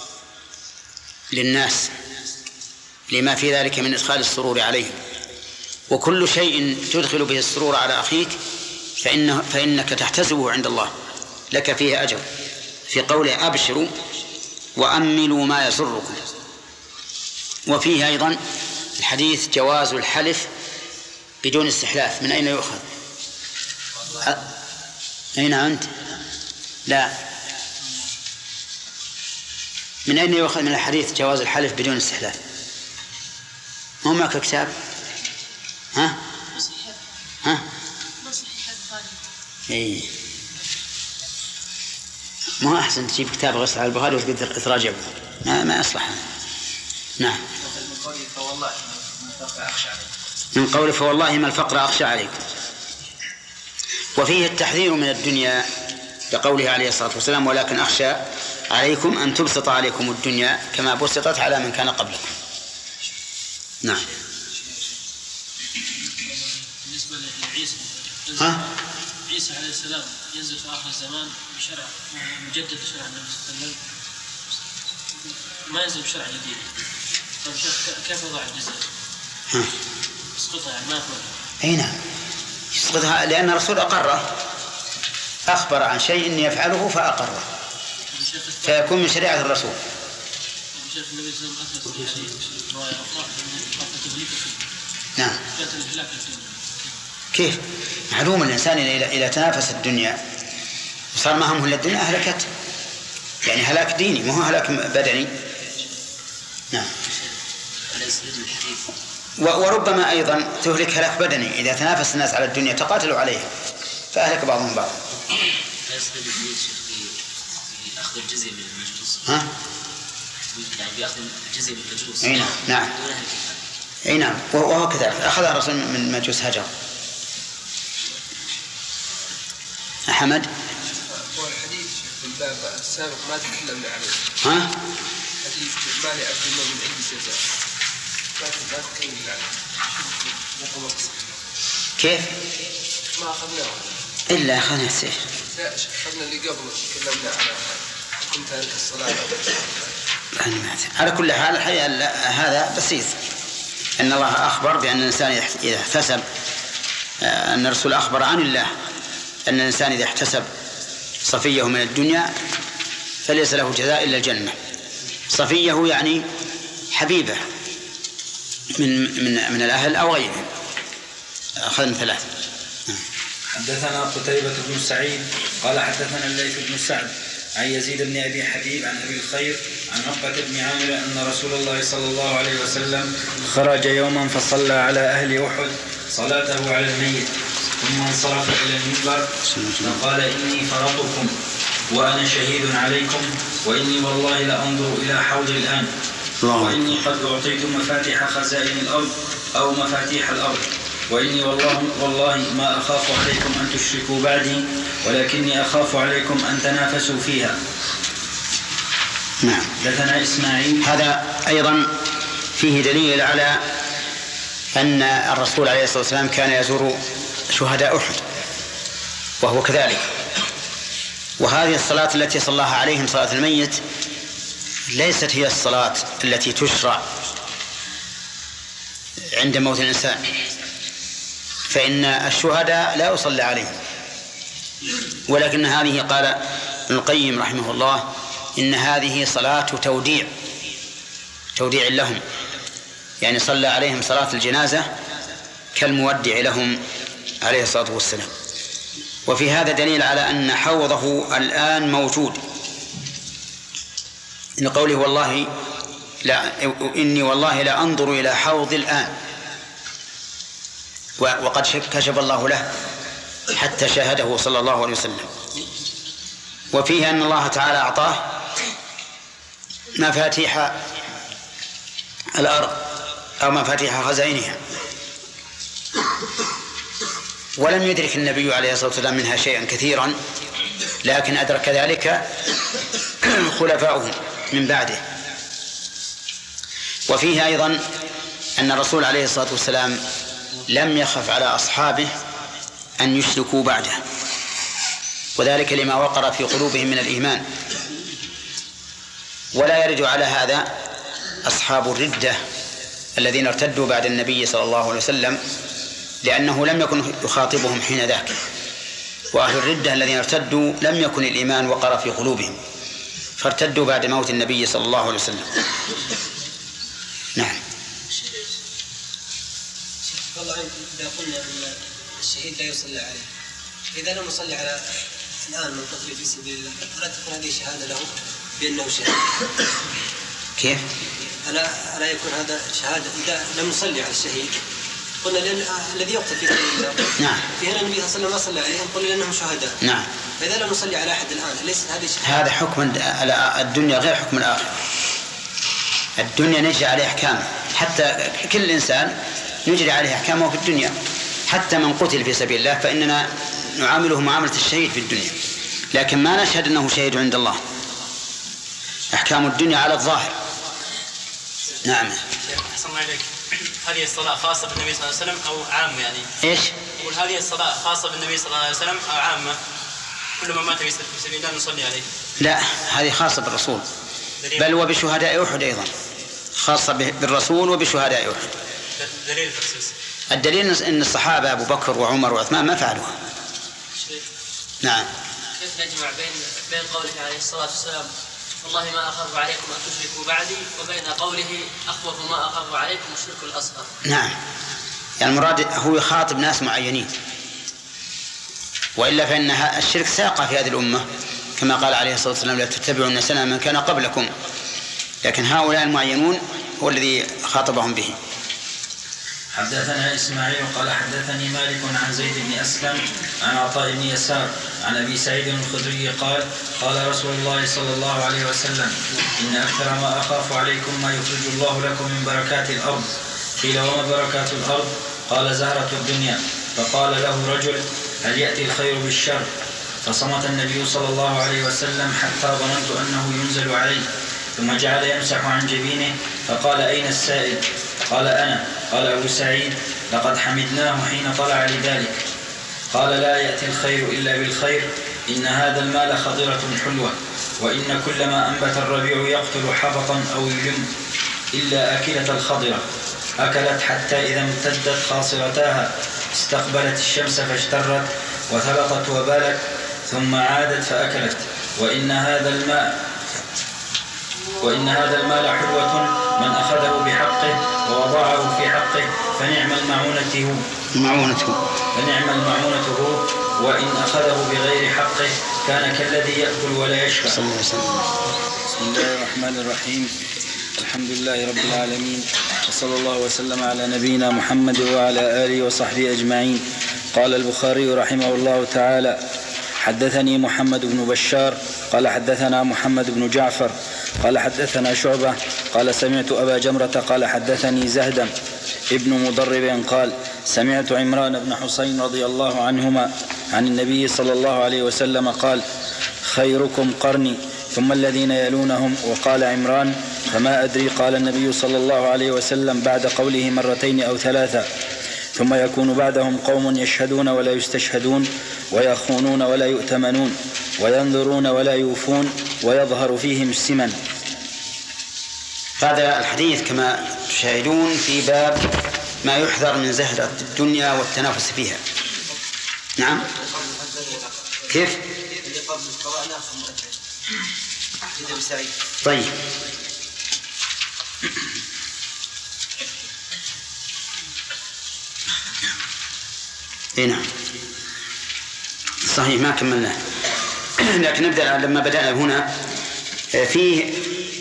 للناس لما في ذلك من إدخال السرور عليهم، وكل شيء تدخل به السرور على أخيك فإنك تحتسبه عند الله، لك فيه أجر، في قوله: أبشروا وأملوا ما يسركم. وفيه أيضا الحديث جواز الحلف بدون استحلاف. من أين يؤخذ؟ أين أنت؟ لا، من أين يؤخذ من الحديث جواز الحلف بدون استحلاف؟ ما معك كتاب؟ ها؟ إيه، ما أحسن تجيب كتاب غسل على البخاري وتراجعه، ما أصلح. نعم. من قول فوالله ما الفقر أخشى عليكم. وفيه التحذير من الدنيا لقوله عليه الصلاة والسلام: ولكن أخشى عليكم أن تبسط عليكم الدنيا كما بسطت على من كان قبلكم. نعم. بالنسبة لعيسى عيسى عليه السلام ينزل في آخر الزمان بشرع مجدد لشرع النبي صلى الله عليه وسلم، ما ينزل بشرع جديد. طيب كيف يضع الجزية؟ يسقطها يعني ما يقول. أي نعم يسقطها، لأن الرسول أقره أخبر عن شيء يفعله فأقره فيكون من شريعة الرسول. نعم. كيف؟ معلوم الإنسان إذا تنافس الدنيا وصار ما همه إلا الدنيا أهلكت، يعني هلاك ديني ما هو هلاك بدني. نعم. وربما أيضا تهلك هلاك بدني إذا تنافس الناس على الدنيا تقاتلوا عليها فأهلك بعضهم بعض. أخذ الجزية من المجوس. ها؟ يعني بيأخذ الجزية من المجوس. أي نعم. أي نعم. وهو كذلك أخذ الرسول من مجوس هجر. أحمد. هو الحديث في الباب السابق ما تكلمنا عليه. ها؟ حديث ما لعبد من عند جزاء. ما تكلمنا عليه. كيف؟ ما أخذناه. إلا أخذنا السيف. أخذنا اللي قبل تكلمنا على كنت تارك الصلاة. على كل حال هذا بسيط. أن الله أخبر بأن الإنسان إذا احتسب، أن الرسول أخبر عن الله أن الإنسان إذا احتسب صفيه من الدنيا فليس له جزاء إلا الجنة. صفيه يعني حبيبه من الأهل أو غيرهم. أخذنا 3. حدثنا قتيبة بن سعيد قال حدثنا الليث بن سعد عن يزيد بن أبي حبيب عن أبي الخير عن عقبة بن عامر أن رسول الله صلى الله عليه وسلم خرج يوما فصلى على أهل أحد صلاته على الميت ثم انصرف إلى المنبر فقال إني فرطكم وأنا شهيد عليكم وإني والله لأنظر إلى حوض الآن وإني قد أعطيت مفاتيح خزائن الأرض أو مفاتيح الأرض وإني والله ما أخاف عليكم أن تشركوا بعدي ولكني أخاف عليكم أن تنافسوا فيها. نعم. حدثنا إسماعيل. هذا أيضا فيه دليل على أن الرسول عليه الصلاة والسلام كان يزور شهداء أحد وهو كذلك. وهذه الصلاة التي صلاها عليهم صلاة الميت ليست هي الصلاة التي تشرع عند موت الإنسان، فإن الشهداء لا يصلى عليهم، ولكن هذه قال ابن القيم رحمه الله إن هذه صلاة توديع لهم، يعني صلى عليهم صلاة الجنازة كالمودع لهم عليه الصلاة والسلام. وفي هذا دليل على أن حوضه الآن موجود، إن قوله والله لا إني والله لا أنظر إلى حوض الآن، وقد كشف الله له حتى شاهده صلى الله عليه وسلم. وفيه أن الله تعالى أعطاه مفاتيح الأرض أو مفاتيح خزائنها، ولم يدرك النبي عليه الصلاة والسلام منها شيئا كثيرا، لكن أدرك ذلك خلفاؤه من بعده. وفيه أيضا أن الرسول عليه الصلاة والسلام لم يخف على أصحابه أن يشركوا بعده، وذلك لما وقر في قلوبهم من الإيمان. ولا يرد على هذا أصحاب الردة الذين ارتدوا بعد النبي صلى الله عليه وسلم، لأنه لم يكن يخاطبهم حين ذاك، وأهل الردة الذين ارتدوا لم يكن الإيمان وقر في قلوبهم فارتدوا بعد موت النبي صلى الله عليه وسلم. نعم. والله إذا قلنا أن الشهيد لا يصلى عليه، إذا لم يصلي على الآن من قتل في سبيل الله ألا تكون هذه شهادة له بأنه شهيد؟ كيف؟ ألا يكون هذا شهادة إذا لم يصلي على الشهيد؟ قلنا لأن الذي يقتل في سبيل الله نعم. في هنا النبي صلى الله عليه وسلم ما صلى عليهم، قلنا لأنهم شهداء. نعم. فإذا لم يصلي على أحد الآن ليست هذه شهادة. هذا حكم الدنيا غير حكم الآخرة. الدنيا نجري عليه أحكام، حتى كل إنسان نجري عليه أحكامه في الدنيا، حتى من قتل في سبيل الله فإننا نعامله معاملة الشهيد في الدنيا، لكن ما نشهد أنه شهيد عند الله. أحكام الدنيا على الظاهر. نعم. أحسن الله عليك. هذه الصلاة خاصة بالنبي صلى الله عليه وسلم أو عامة يعني؟ إيش؟ يقول هذه الصلاة خاصة بالنبي صلى الله عليه وسلم أو عامة؟ كل من مات في سبيل الله نصلي عليه؟ لا، هذه خاصة بالرسول، بل وبشهداء أحد أيضا، خاصة بالرسول وبشهداء أحد. دليل التخصيص؟ الدليل أن الصحابة أبو بكر وعمر وعثمان ما فعلوها. نعم. يجمع بين قوله عليه الصلاة والسلام والله ما أخاف عليكم أن تشركوا بعدي وبين قوله أخوف ما أخاف عليكم الشرك الأصغر. نعم، يعني المراد هو يخاطب ناس معينين، وإلا فإن الشرك ساق في هذه الأمة كما قال عليه الصلاة والسلام لا تتبعون سنن من كان قبلكم، لكن هؤلاء المعينون هو الذي خاطبهم به. حدثنا إسماعيل قال حدثني مالك عن زيد بن أسلم عن عطاء بن يسار عن أبي سعيد الخدري قال قال رسول الله صلى الله عليه وسلم إن أكثر ما أخاف عليكم ما يخرج الله لكم من بركات الأرض. قيل وما بركات الأرض؟ قال زهرة الدنيا. فقال له رجل هل يأتي الخير بالشر؟ فصمت النبي صلى الله عليه وسلم حتى ظننت أنه ينزل عليه، ثم جعل يمسح عن جبينه فقال أين السائل؟ قال أنا. قال أبو سعيد لقد حمدناه حين طلع لذلك. قال لا يأتي الخير إلا بالخير، إن هذا المال خضرة حلوة، وإن كل ما أنبت الربيع يقتل حبطا أو يلم إلا أكلة الخضرة، أكلت حتى إذا امتدت خاصرتاها استقبلت الشمس فاشترت وثبطت وبالت ثم عادت فأكلت، وإن هذا المال حلوة من أخذه بحقه ووضعه في حقه فنعم المعونة هو، وإن أخذه بغير حقه كان كالذي يأكل ولا يشبع. بسم الله الرحمن الرحيم. الحمد لله رب العالمين، وصلى الله وسلم على نبينا محمد وعلى آله وصحبه أجمعين. قال البخاري رحمه الله تعالى حدثني محمد بن بشار قال حدثنا محمد بن جعفر قال حدثنا شعبة قال سمعت أبا جمرة قال حدثني زهدم ابن مضرب قال سمعت عمران بن حسين رضي الله عنهما عن النبي صلى الله عليه وسلم قال خيركم قرني ثم الذين يلونهم. وقال عمران فما أدري. قال النبي صلى الله عليه وسلم بعد قوله مرتين أو ثلاثة ثم يكون بعدهم قوم يشهدون ولا يستشهدون ويخونون ولا يؤتمنون وينذرون ولا يوفون ويظهر فيهم السمن. هذا الحديث كما تشاهدون في باب ما يحذر من زهرة الدنيا والتنافس فيها. نعم كيف؟ طيب نعم صحيح ما كملنا، لكن نبدأ لما بدأنا هنا. فيه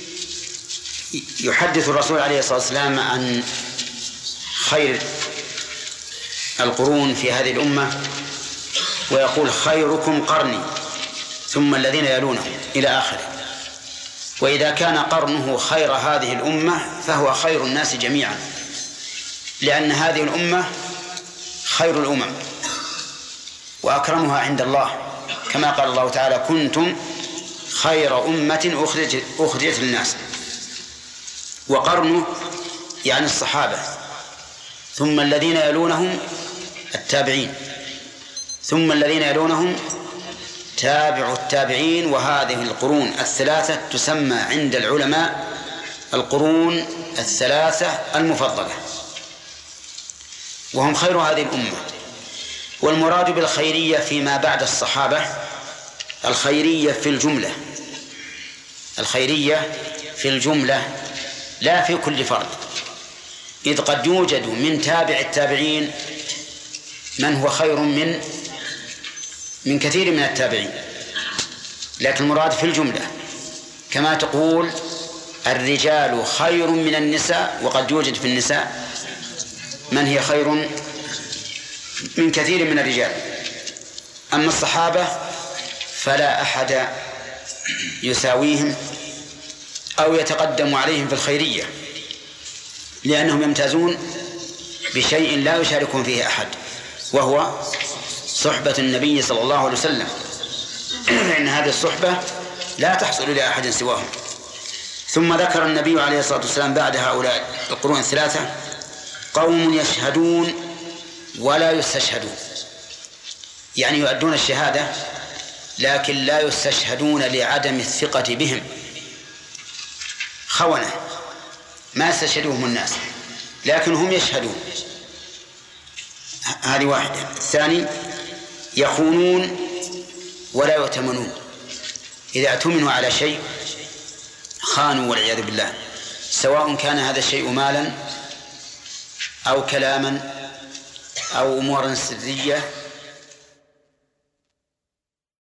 يحدث الرسول عليه الصلاة والسلام عن خير القرون في هذه الأمة ويقول خيركم قرني ثم الذين يلونهم إلى آخره. وإذا كان قرنه خير هذه الأمة فهو خير الناس جميعا، لأن هذه الأمة خير الأمم وأكرمها عند الله، كما قال الله تعالى كنتم خير أمة أخرجت للناس. وقرنه يعني الصحابة، ثم الذين يلونهم التابعين، ثم الذين يلونهم تابع التابعين. وهذه القرون الثلاثة تسمى عند العلماء القرون الثلاثة المفضلة، وهم خير هذه الأمة. والمراد بالخيرية فيما بعد الصحابة الخيرية في الجملة، الخيرية في الجملة لا في كل فرد، إذ قد يوجد من تابع التابعين من هو خير من كثير من التابعين، لكن المراد في الجملة، كما تقول الرجال خير من النساء، وقد يوجد في النساء من هي خير من كثير من الرجال. أما الصحابة فلا أحد يساويهم أو يتقدم عليهم في الخيرية، لأنهم يمتازون بشيء لا يشاركهم فيه أحد، وهو صحبة النبي صلى الله عليه وسلم، لأن هذه الصحبة لا تحصل لأحد سواهم. ثم ذكر النبي عليه الصلاة والسلام بعد هؤلاء القرون الثلاثة قوم يشهدون ولا يستشهدون، يعني يؤدون الشهادة لكن لا يستشهدون لعدم الثقة بهم، خونة ما يستشهدهم الناس لكن هم يشهدون. هذه واحدة. الثاني يخونون ولا يؤتمنون. إذا اؤتمنوا على شيء خانوا والعياذ بالله، سواء كان هذا الشيء مالا أو كلاما أو أمورا سرية